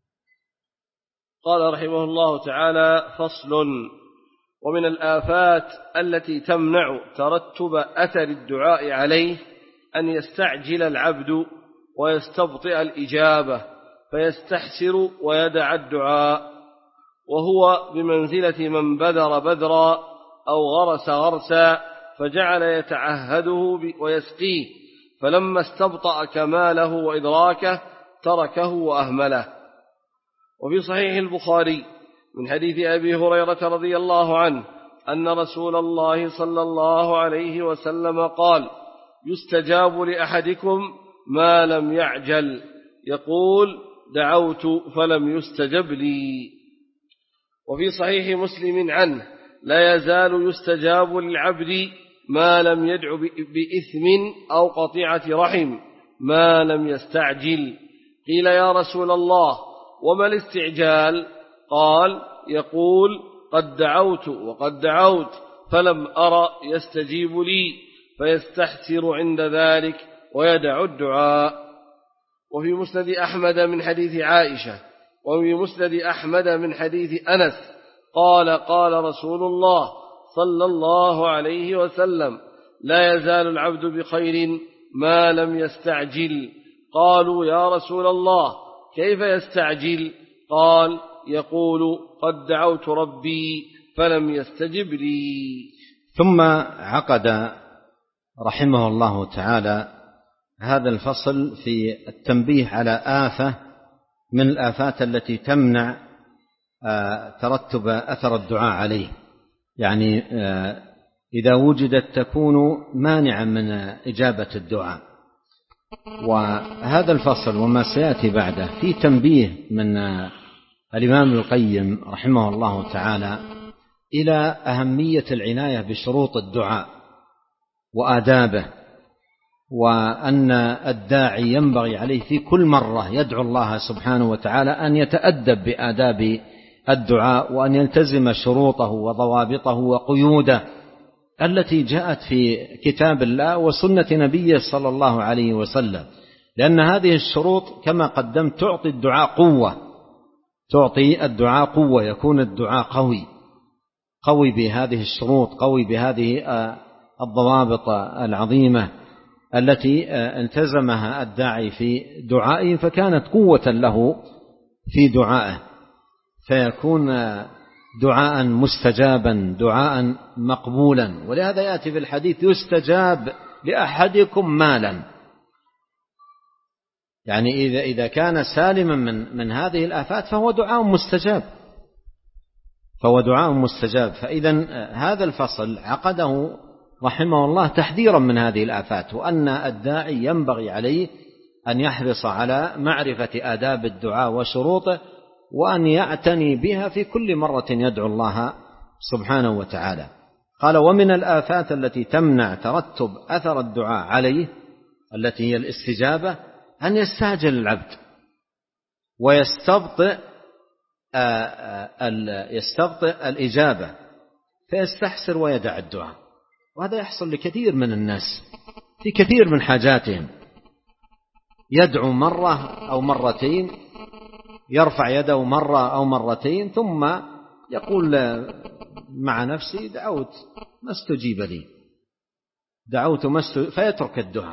B: قال رحمه الله تعالى: فصل. ومن الآفات التي تمنع ترتب أثر الدعاء عليه أن يستعجل العبد ويستبطئ الإجابة فيستحسر ويدع الدعاء، وهو بمنزلة من بذر بذرا أو غرس غرسا فجعل يتعهده ويسقيه، فلما استبطأ كماله وإدراكه تركه وأهمله. وفي صحيح البخاري من حديث أبي هريرة رضي الله عنه أن رسول الله صلى الله عليه وسلم قال: يستجاب لأحدكم ما لم يعجل، يقول: دعوت فلم يستجب لي. وفي صحيح مسلم عنه: لا يزال يستجاب للعبد ما لم يدع بإثم أو قطيعة رحم ما لم يستعجل. قيل: يا رسول الله وما الاستعجال؟ قال: يقول: قد دعوت وقد دعوت فلم أرى يستجيب لي، فيستحسر عند ذلك ويدع الدعاء. وفي مسند أحمد من حديث عائشة وفي مسند أحمد من حديث أنس قال: قال رسول الله صلى الله عليه وسلم: لا يزال العبد بخير ما لم يستعجل. قالوا: يا رسول الله كيف يستعجل؟ قال: يقول: قد دعوت ربي فلم يستجب لي.
A: ثم عقد رحمه الله تعالى هذا الفصل في التنبيه على آفة من الآفات التي تمنع ترتب أثر الدعاء عليه، يعني إذا وجدت تكون مانعا من إجابة الدعاء. وهذا الفصل وما سيأتي بعده في تنبيه من الإمام ابن القيم رحمه الله تعالى إلى أهمية العناية بشروط الدعاء وآدابه، وأن الداعي ينبغي عليه في كل مرة يدعو الله سبحانه وتعالى أن يتأدب بآداب الدعاء، وأن يلتزم شروطه وضوابطه وقيوده التي جاءت في كتاب الله وسنة نبيه صلى الله عليه وسلم، لأن هذه الشروط كما قدمت تعطي الدعاء قوة، تعطي الدعاء قوة، يكون الدعاء قوي قوي بهذه الشروط، قوي بهذه الضوابط العظيمة التي التزمها الداعي في دعائه، فكانت قوة له في دعائه، فيكون دعاء مستجابا، دعاء مقبولا. ولهذا يأتي في الحديث يستجاب لأحدكم مالا، يعني إذا إذا كان سالما من من هذه الآفات فهو دعاء مستجاب، فهو دعاء مستجاب. فإذا هذا الفصل عقده رحمه الله تحذيرا من هذه الآفات، وأن الداعي ينبغي عليه أن يحرص على معرفة آداب الدعاء وشروطه، وأن يعتني بها في كل مرة يدعو الله سبحانه وتعالى. قال: ومن الآفات التي تمنع ترتب أثر الدعاء عليه التي هي الاستجابة أن يستعجل العبد ويستبطئ يستبطئ الإجابة فيستحسر ويدع الدعاء، وهذا يحصل لكثير من الناس في كثير من حاجاتهم، يدعو مرة أو مرتين، يرفع يده مرة أو مرتين، ثم يقول مع نفسه: دعوت ما استجيب لي، دعوت ما استجيب، فيترك الدعاء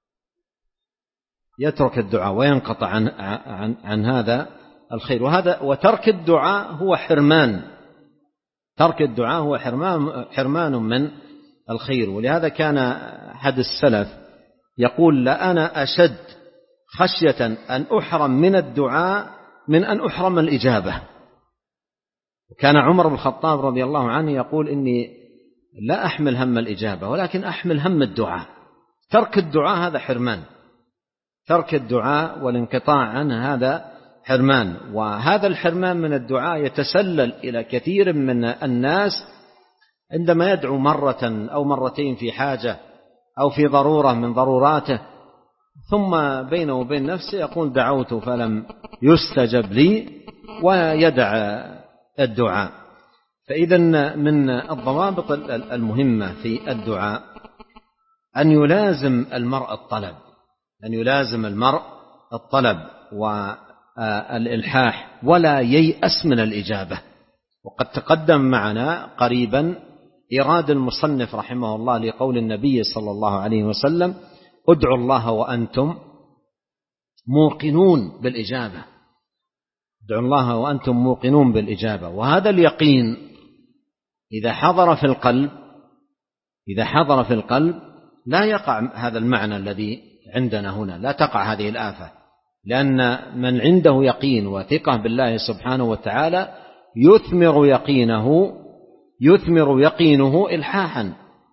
A: يترك الدعاء وينقطع عن, عن, عن هذا الخير. وهذا وترك الدعاء هو حرمان، ترك الدعاء هو حرمان, حرمان من الخير. ولهذا كان أحد السلف يقول: لا أنا أشد خشية أن أحرم من الدعاء من أن أحرم الإجابة. وكان عمر بن الخطاب رضي الله عنه يقول: إني لا أحمل هم الإجابة ولكن أحمل هم الدعاء. ترك الدعاء هذا حرمان، ترك الدعاء والانقطاع عنه هذا حرمان. وهذا الحرمان من الدعاء يتسلل إلى كثير من الناس عندما يدعو مرة أو مرتين في حاجة أو في ضرورة من ضروراته، ثم بينه وبين نفسه يقول: دعوت فلم يستجب لي، ويدع الدعاء. فإذا من الضوابط المهمة في الدعاء أن يلازم المرء الطلب، أن يلازم المرء الطلب والإلحاح، ولا ييأس من الإجابة. وقد تقدم معنا قريبا إيراد المصنف رحمه الله لقول النبي صلى الله عليه وسلم: ادعوا الله وأنتم موقنون بالإجابة، ادعوا الله وأنتم موقنون بالإجابة. وهذا اليقين إذا حضر في القلب إذا حضر في القلب لا يقع هذا المعنى الذي عندنا هنا، لا تقع هذه الآفة، لأن من عنده يقين وثقة بالله سبحانه وتعالى يثمر يقينه يثمر يقينه إلحاحا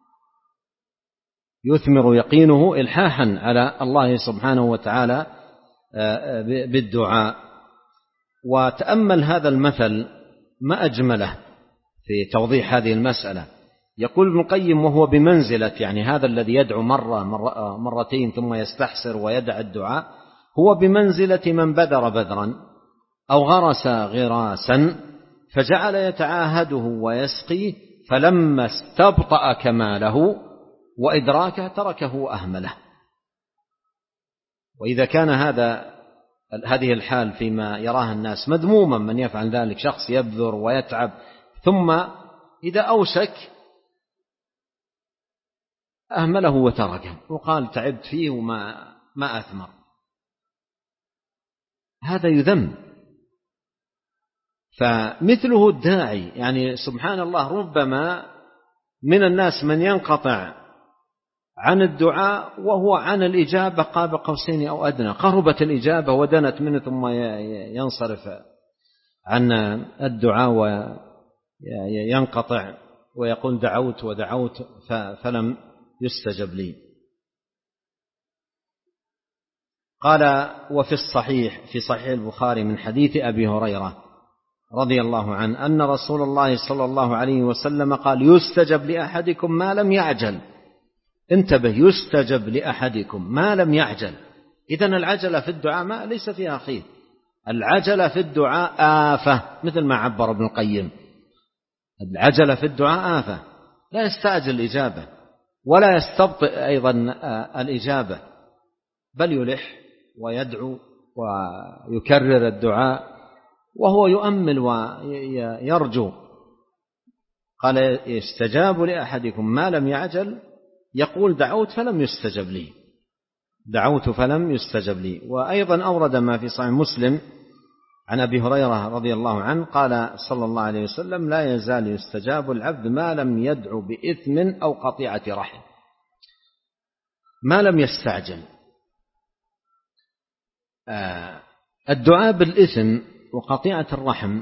A: يثمر يقينه إلحاحا على الله سبحانه وتعالى بالدعاء. وتأمل هذا المثل ما أجمله في توضيح هذه المسألة. يقول ابن القيم: وهو بمنزلة، يعني هذا الذي يدعو مرة مرتين ثم يستحسر ويدع الدعاء، هو بمنزلة من بذر بذرا أو غرس غراسا فجعل يتعاهده ويسقيه، فلما استبطأ كماله وإدراكه تركه وأهمله. وإذا كان هذا هذه الحال فيما يراها الناس مذموما، من يفعل ذلك شخص يبذر ويتعب، ثم إذا أوشك أهمله وتركه وقال: تعبت فيه وما ما أثمر، هذا يذم. فمثله الداعي، يعني سبحان الله، ربما من الناس من ينقطع عن الدعاء وهو عن الإجابة قاب قوسين أو أدنى، قربت الإجابة ودنت منه، ثم ينصرف عن الدعاء وينقطع ويقول: دعوت ودعوت فلم يستجب لي. قال: وفي الصحيح في صحيح البخاري من حديث أبي هريرة رضي الله عنه أن رسول الله صلى الله عليه وسلم قال: يستجب لأحدكم ما لم يعجل. انتبه، يستجب لأحدكم ما لم يعجل. إذن العجلة في الدعاء ما ليس فيها خير. العجلة في الدعاء آفة، مثل ما عبر ابن القيم: العجلة في الدعاء آفة، لا يستعجل الإجابة ولا يستبطئ أيضا الإجابة، بل يلح ويدعو ويكرر الدعاء وهو يؤمل ويرجو. قال: يستجاب لأحدكم ما لم يعجل، يقول: دعوت فلم يستجب لي، دعوت فلم يستجب لي. وأيضا أورد ما في صحيح مسلم عن أبي هريرة رضي الله عنه قال صلى الله عليه وسلم: لا يزال يستجاب العبد ما لم يدعو بإثم أو قطيعة رحم. ما لم يستعجل. آه الدعاء بالإثم وقطيعة الرحم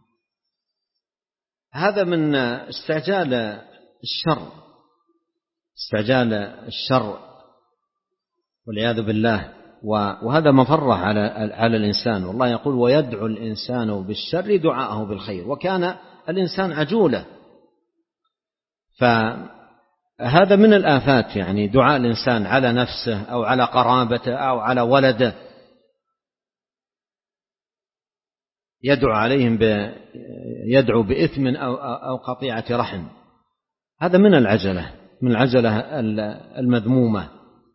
A: هذا من استعجال الشر، استعجال الشر والعياذ بالله، وهذا مفرة على على الإنسان. والله يقول: ويدعو الإنسان بالشر دعاءه بالخير، وكان الإنسان عجولا. فهذا من الآفات، يعني دعاء الإنسان على نفسه أو على قرابته أو على ولده، يدعو عليهم ب يدعو بإثم أو أو قطيعة رحم. هذا من العجلة، من العجلة المذمومة.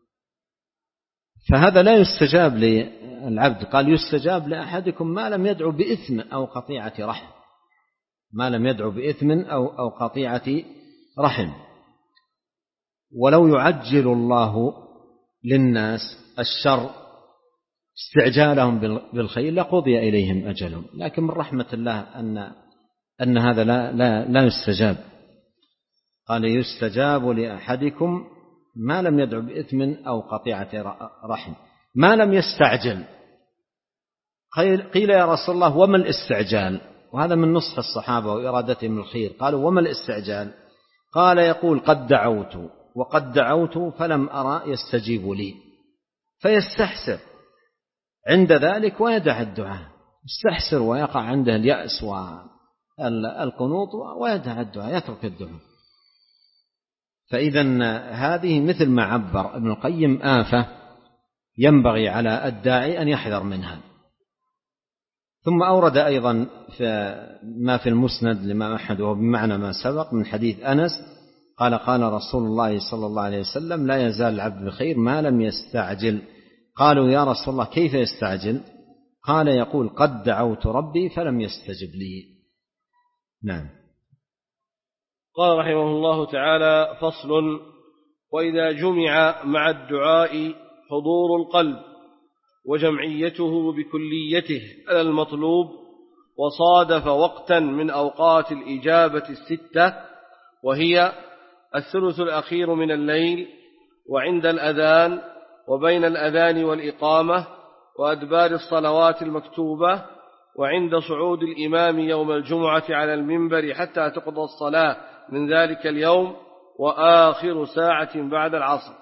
A: فهذا لا يستجاب للعبد. قال: يستجاب لأحدكم ما لم يدعو بإثم أو قطيعة رحم، ما لم يدعو بإثم أو أو قطيعة رحم. ولو يعجل الله للناس الشر استعجالهم بالخير لقضي إليهم أجلهم، لكن من رحمة الله أن أن هذا لا لا لا يستجاب. قال: يستجاب لأحدكم ما لم يدعو بإثم أو قطيعة رحم. ما لم يستعجل. قيل: يا رسول الله وما الاستعجال؟ وهذا من نصح الصحابة وإرادتهم الخير. قالوا: وما الاستعجال؟ قال: يقول: قد دعوت وقد دعوت فلم أرى يستجيب لي، فيستحسر عند ذلك ويدع الدعاء. يستحسر ويقع عنده اليأس والقنوط ويدع الدعاء، يترك الدعاء. فإذا هذه مثل ما عبر ابن القيم آفة ينبغي على الداعي أن يحذر منها. ثم أورد أيضا في ما في المسند لما أحد وبمعنى ما سبق من حديث أنس قال: قال رسول الله صلى الله عليه وسلم: لا يزال العبد بخير ما لم يستعجل. قالوا: يا رسول الله كيف يستعجل؟ قال: يقول: قد دعوت ربي فلم يستجب لي. نعم.
B: قال رحمه الله تعالى: فصل: وإذا جمع مع الدعاء حضور القلب وجمعيته بكليته على المطلوب، وصادف وقتا من أوقات الإجابة الستة، وهي الثلث الأخير من الليل، وعند الأذان، وبين الأذان والإقامة، وأدبار الصلوات المكتوبة، وعند صعود الإمام يوم الجمعة على المنبر حتى تقضى الصلاة من ذلك اليوم، وآخر ساعة بعد العصر.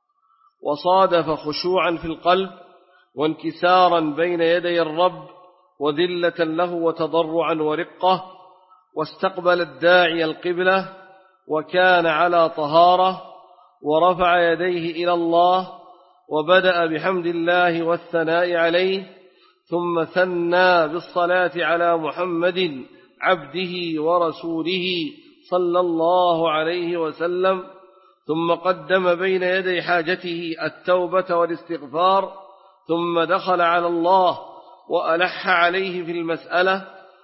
B: وصادف خشوعا في القلب وانكسارا بين يدي الرب وذلة له وتضرعا ورقة، واستقبل الداعي القبلة وكان على طهارة، ورفع يديه إلى الله وبدأ بحمد الله والثناء عليه، ثم ثنى بالصلاة على محمد عبده ورسوله صلى الله عليه وسلم، ثم قدم بين يدي حاجته التوبة والاستغفار، ثم دخل على الله وألح عليه في المسألة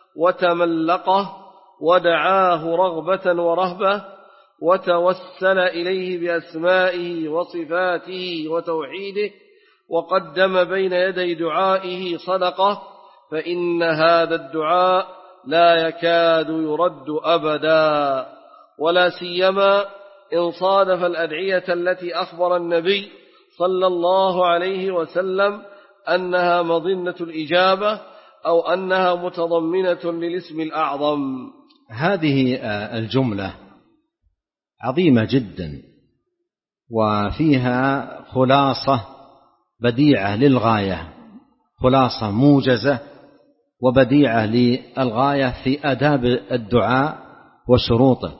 B: وتملقه ودعاه رغبة ورهبة، وتوسل إليه بأسمائه وصفاته وتوحيده، وقدم بين يدي دعائه صدقة، فإن هذا الدعاء لا يكاد يرد أبدا، ولا سيما إن صادف الأدعية التي أخبر النبي صلى الله عليه وسلم أنها مظنة الإجابة أو أنها متضمنة للاسم الأعظم.
A: هذه الجملة عظيمة جدا، وفيها خلاصة بديعة للغاية، خلاصة موجزة وبديعة للغاية في آداب الدعاء وشروطه،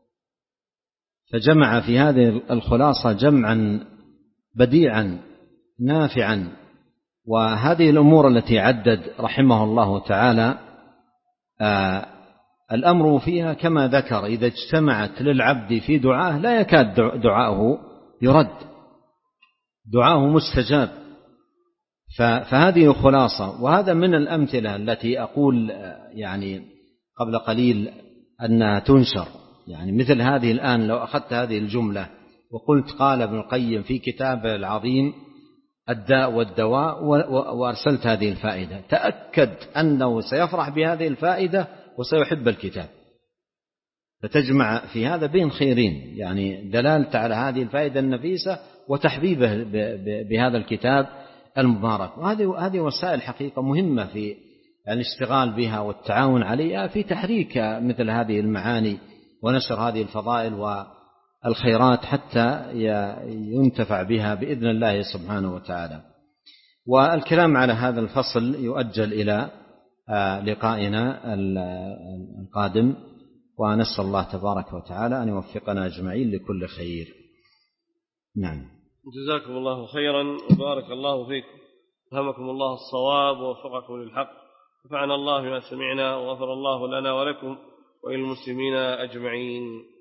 A: فجمع في هذه الخلاصة جمعا بديعا نافعا. وهذه الأمور التي عدد رحمه الله تعالى آه الأمر فيها كما ذكر إذا اجتمعت للعبد في دعاه لا يكاد دعاءه يرد، دعاءه مستجاب. فهذه خلاصة. وهذا من الأمثلة التي أقول يعني قبل قليل أنها تنشر، يعني مثل هذه الآن لو أخذت هذه الجملة وقلت قال ابن القيم في كتابه العظيم الداء والدواء وأرسلت هذه الفائدة، تأكد أنه سيفرح بهذه الفائدة وسيحب الكتاب، فتجمع في هذا بين خيرين، يعني دلالة على هذه الفائدة النفيسة وتحبيبه بهذا الكتاب المبارك. وهذه هذه وسائل حقيقة مهمة في الاشتغال بها والتعاون عليها في تحريك مثل هذه المعاني ونشر هذه الفضائل والخيرات حتى ينتفع بها بإذن الله سبحانه وتعالى. والكلام على هذا الفصل يؤجل إلى لقائنا القادم، ونسأل الله تبارك وتعالى أن يوفقنا أجمعين لكل خير. نعم.
B: جزاكم الله خيرا وبارك الله فيكم، ألهمكم الله الصواب ووفقكم للحق، نفعنا الله بما سمعنا وغفر الله لنا ولكم وللمسلمين أجمعين.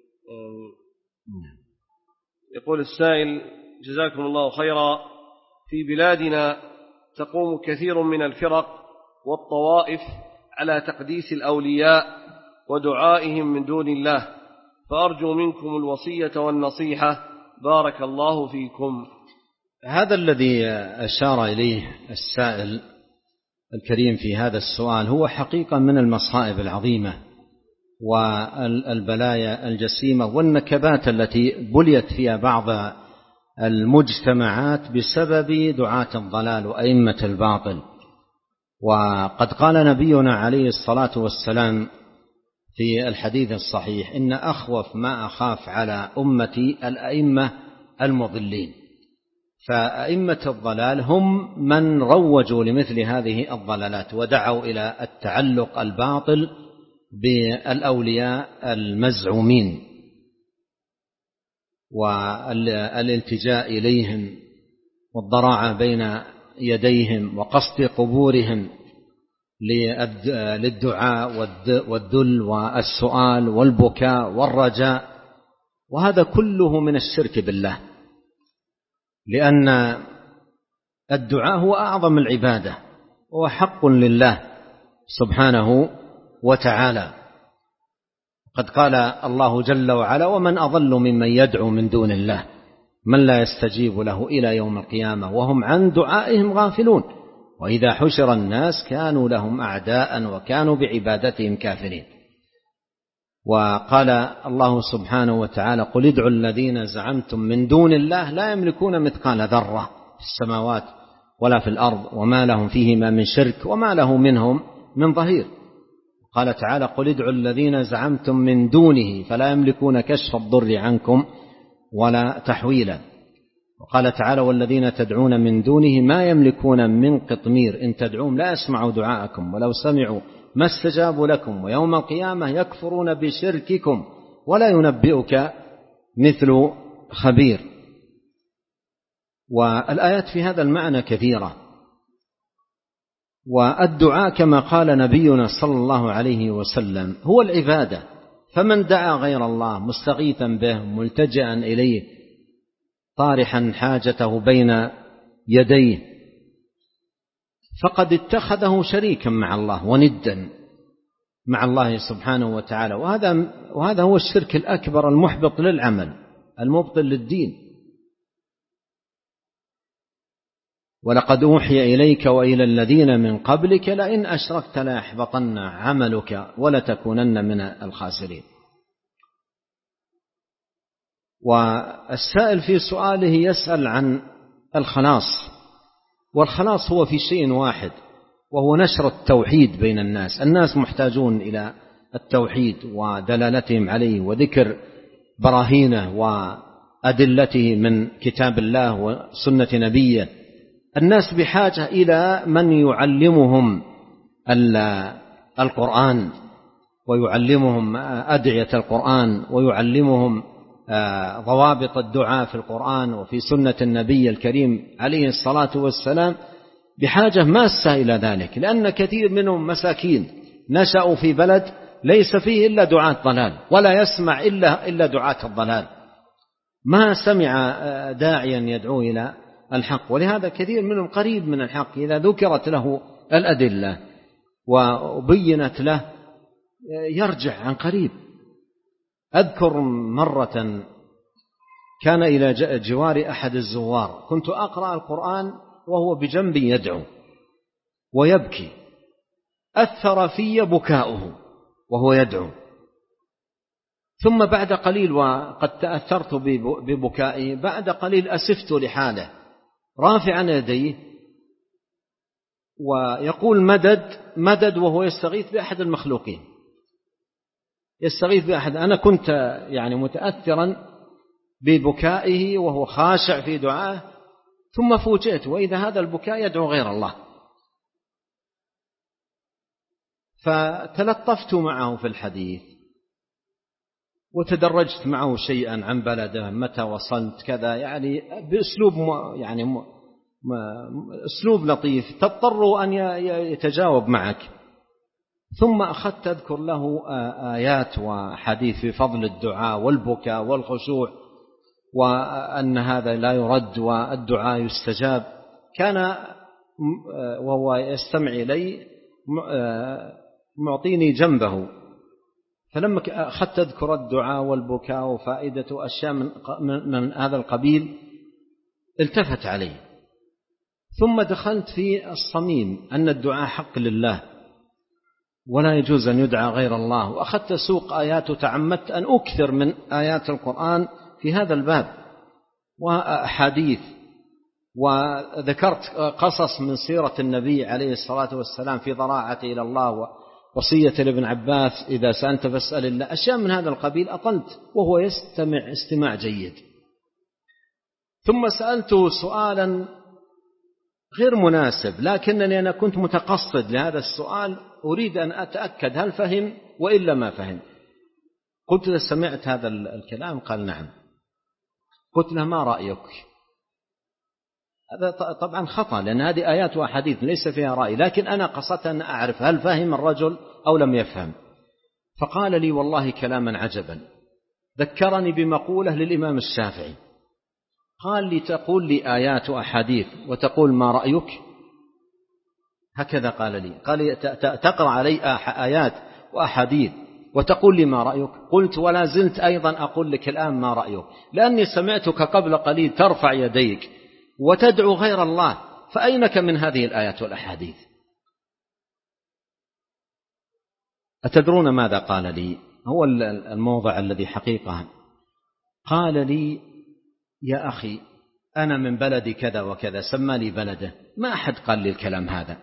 B: يقول السائل: جزاكم الله خيرا، في بلادنا تقوم كثير من الفرق والطوائف على تقديس الأولياء ودعائهم من دون الله، فأرجو منكم الوصية والنصيحة، بارك الله فيكم.
A: هذا الذي أشار إليه السائل الكريم في هذا السؤال هو حقيقة من المصائب العظيمة والبلايا الجسيمة والنكبات التي بليت فيها بعض المجتمعات بسبب دعاة الضلال وأئمة الباطل. وقد قال نبينا عليه الصلاة والسلام في الحديث الصحيح: إن أخوف ما أخاف على أمتي الأئمة المضلين. فأئمة الضلال هم من روجوا لمثل هذه الضلالات ودعوا إلى التعلق الباطل بالأولياء المزعومين والالتجاء إليهم والضراعة بين يديهم وقصد قبورهم للدعاء والذل والسؤال والبكاء والرجاء. وهذا كله من الشرك بالله، لأن الدعاء هو أعظم العبادة وهو حق لله سبحانه وتعالى. قد قال الله جل وعلا: ومن أضل ممن يدعو من دون الله من لا يستجيب له إلى يوم القيامة وهم عن دعائهم غافلون وإذا حشر الناس كانوا لهم أعداء وكانوا بعبادتهم كافرين. وقال الله سبحانه وتعالى: قل ادعوا الذين زعمتم من دون الله لا يملكون مثقال ذرة في السماوات ولا في الأرض وما لهم فيهما من شرك وما له منهم من ظهير. قال تعالى: قل ادعوا الذين زعمتم من دونه فلا يملكون كشف الضر عنكم ولا تحويلا. وقال تعالى: والذين تدعون من دونه ما يملكون من قطمير إن تدعوهم لا يسمعوا دعاءكم ولو سمعوا ما استجابوا لكم ويوم القيامة يكفرون بشرككم ولا ينبئك مثل خبير. والآيات في هذا المعنى كثيرة. والدعاء كما قال نبينا صلى الله عليه وسلم هو العبادة، فمن دعا غير الله مستغيثا به ملتجئا إليه طارحا حاجته بين يديه فقد اتخذه شريكا مع الله وندا مع الله سبحانه وتعالى. وهذا وهذا هو الشرك الأكبر المحبط للعمل المبطل للدين. ولقد أوحي إليك وإلى الذين من قبلك لئن أشركت ليحبطن عملك ولتكونن من الخاسرين. والسائل في سؤاله يسأل عن الخلاص، والخلاص هو في شيء واحد وهو نشر التوحيد بين الناس. الناس محتاجون إلى التوحيد ودلالتهم عليه وذكر براهينه وأدلته من كتاب الله وسنة نبيه. الناس بحاجة إلى من يعلمهم القرآن ويعلمهم أدعية القرآن ويعلمهم ضوابط الدعاء في القرآن وفي سنة النبي الكريم عليه الصلاة والسلام بحاجة ماسة إلى ذلك، لأن كثير منهم مساكين نشأوا في بلد ليس فيه إلا دعاة ضلال ولا يسمع إلا, إلا دعاة الضلال، ما سمع داعيا يدعو إلى الحق، ولهذا كثير منهم قريب من الحق إذا ذكرت له الأدلة وبينت له يرجع عن قريب. أذكر مرة كان إلى جوار أحد الزوار، كنت أقرأ القرآن وهو بجنبي يدعو ويبكي، أثر في بكاؤه وهو يدعو، ثم بعد قليل وقد تأثرت ببكائه، بعد قليل أسفت لحاله رافعا يديه ويقول مدد مدد وهو يستغيث بأحد المخلوقين، يستغيث بأحد. أنا كنت يعني متأثرا ببكائه وهو خاشع في دعائه، ثم فوجئت وإذا هذا البكاء يدعو غير الله، فتلطفت معه في الحديث وتدرجت معه شيئا عن بلده، متى وصلت كذا، يعني بأسلوب يعني أسلوب لطيف تضطر أن يتجاوب معك. ثم أخذت أذكر له آيات وحديث في فضل الدعاء والبكاء والخشوع وأن هذا لا يرد والدعاء يستجاب. كان وهو يستمع إلي معطيني جنبه، فلما أخذت أذكر الدعاء والبكاء وفائدة أشياء من, من هذا القبيل التفت علي، ثم دخلت في الصميم أن الدعاء حق لله ولا يجوز أن يدعى غير الله، وأخذت سوق آيات وتعمدت أن أكثر من آيات القرآن في هذا الباب وأحاديث، وذكرت قصص من سيرة النبي عليه الصلاة والسلام في ضراعته إلى الله ووصية لابن عباس إذا سألت فاسأل الله، أشياء من هذا القبيل. أطلت وهو يستمع استماع جيد، ثم سألته سؤالا غير مناسب، لكنني أنا كنت متقصد لهذا السؤال، أريد أن أتأكد هل فهم وإلا ما فهم. قلت له سمعت هذا الكلام؟ قال نعم. قلت له ما رأيك؟ هذا طبعا خطأ، لأن هذه آيات وأحاديث ليس فيها رأي، لكن أنا قصدت أن أعرف هل فهم الرجل أو لم يفهم. فقال لي والله كلاما عجبا، ذكرني بمقولة للإمام الشافعي، قال لي تقول لي آيات وأحاديث وتقول ما رأيك؟ هكذا قال لي، قال لي تقرأ علي آيات وأحاديث وتقول لي ما رأيك؟ قلت ولا زلت أيضا أقول لك الآن ما رأيك، لأني سمعتك قبل قليل ترفع يديك وتدعو غير الله، فأينك من هذه الآيات والأحاديث؟ أتدرون ماذا قال لي؟ هو الموضع الذي حقيقة قال لي يا أخي أنا من بلدي كذا وكذا، سمى لي بلده، ما أحد قال لي الكلام هذا،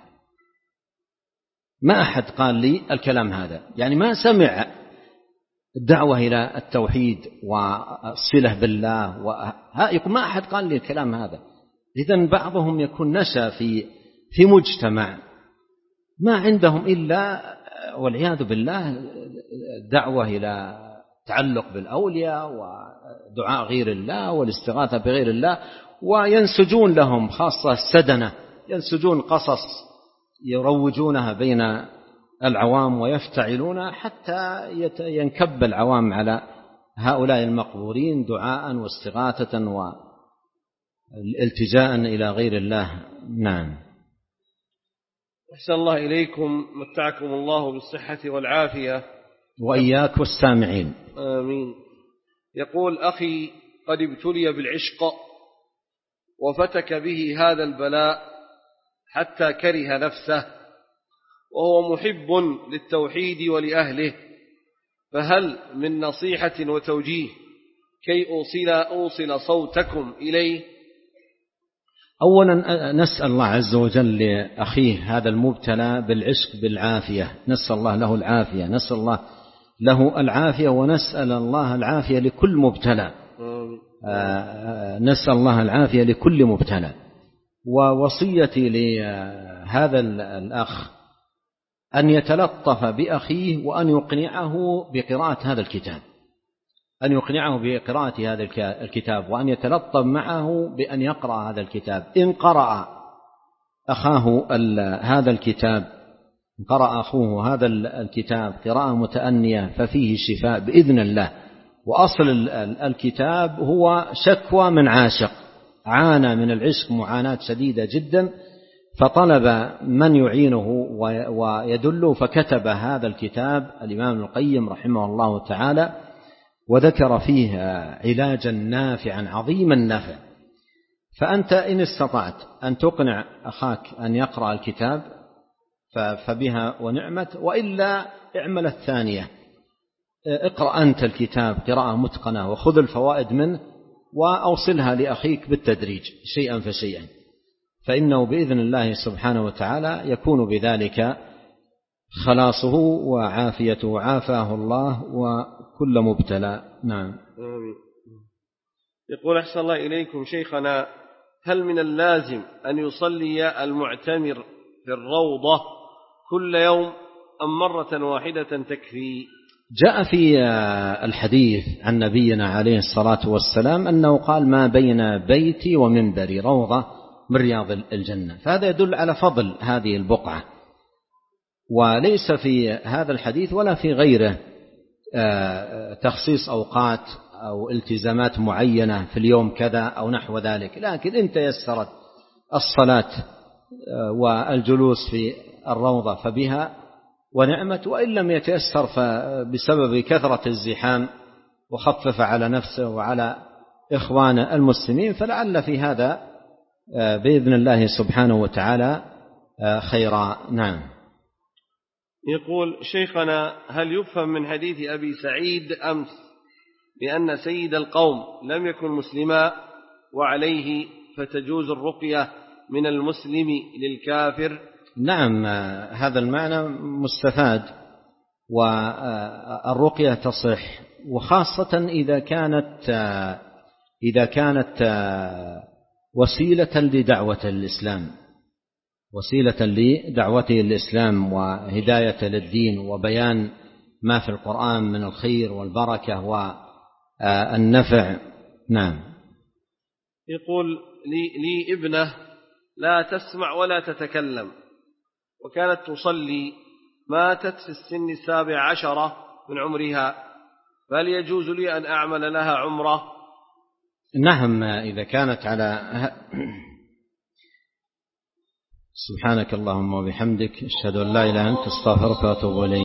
A: ما أحد قال لي الكلام هذا، يعني ما سمع الدعوة إلى التوحيد والصلة بالله ويكون ما أحد قال لي الكلام هذا. إذن بعضهم يكون نشأ في في مجتمع ما عندهم إلا والعياذ بالله دعوة إلى تعلق بالأولياء ودعاء غير الله والاستغاثة بغير الله، وينسجون لهم خاصة السدنة، ينسجون قصص يروجونها بين العوام ويفتعلونها حتى ينكب العوام على هؤلاء المقبورين دعاء واستغاثة والالتجاء إلى غير الله. نعم.
B: أحسن الله إليكم، متعكم الله بالصحة والعافية
A: وإياك والسامعين.
B: آمين. يقول أخي قد ابتلي بالعشق وفتك به هذا البلاء حتى كره نفسه، وهو محب للتوحيد ولأهله، فهل من نصيحة وتوجيه كي أوصل, أوصل صوتكم إليه؟
A: أولا نسأل الله عز وجل لأخيه هذا المبتلى بالعشق بالعافية، نسأل الله له العافية، نسأل الله له العافية، ونسأل الله العافية لكل مبتلى، نسأل الله العافية لكل مبتلى. ووصيتي لهذا الأخ أن يتلطف بأخيه وأن يقنعه بقراءة هذا الكتاب، أن يقنعه بقراءة هذا الكتاب، وأن يتلطف معه بأن يقرأ هذا الكتاب. إن قرأ أخاه هذا الكتاب، قرأ أخوه هذا الكتاب قراءة متأنية ففيه شفاء بإذن الله. وأصل الكتاب هو شكوى من عاشق عانى من العشق معاناة شديدة جدا، فطلب من يعينه ويدله، فكتب هذا الكتاب الإمام ابن القيم رحمه الله تعالى، وذكر فيه علاجا نافعا عظيم النفع. فأنت إن استطعت أن تقنع أخاك أن يقرأ الكتاب فبها ونعمت، وإلا اعمل الثانية، اقرأ أنت الكتاب قراءة متقنة وخذ الفوائد منه وأوصلها لأخيك بالتدريج شيئا فشيئا، فإنه بإذن الله سبحانه وتعالى يكون بذلك خلاصه وعافيته وعافاه الله وكل مبتلى. نعم.
B: آمين. يقول أحسن الله إليكم شيخنا، هل من اللازم أن يصلي المعتمر في الروضة كل يوم أم مرة واحدة تكفي؟
A: جاء في الحديث عن نبينا عليه الصلاة والسلام أنه قال: ما بين بيتي ومنبري روضة من رياض الجنة. فهذا يدل على فضل هذه البقعة، وليس في هذا الحديث ولا في غيره تخصيص أوقات أو التزامات معينة في اليوم كذا أو نحو ذلك، لكن إن تيسرت الصلاة والجلوس في الروضة فبها ونعمة، وإن لم يتيسر فبسبب كثرة الزحام وخفف على نفسه وعلى إخوان المسلمين، فلعل في هذا بإذن الله سبحانه وتعالى خيرا. نعم.
B: يقول شيخنا، هل يفهم من حديث أبي سعيد أمس بأن سيد القوم لم يكن مسلما وعليه فتجوز الرقية من المسلم للكافر؟
A: نعم، هذا المعنى مستفاد، والرقية تصح، وخاصة إذا كانت إذا كانت وسيلة لدعوة الإسلام، وسيلة لدعوته الإسلام وهداية للدين وبيان ما في القرآن من الخير والبركة والنفع. نعم.
B: يقول لي, لي ابنة لا تسمع ولا تتكلم، وكانت تصلي، ماتت في السن السابع عشرة من عمرها، فهل يجوز لي أن أعمل لها عمرة؟
A: نعم، إذا كانت على سبحانك اللهم وبحمدك، أشهد أن لا إله إلا أنت، أستغفرك وأتوب إليك.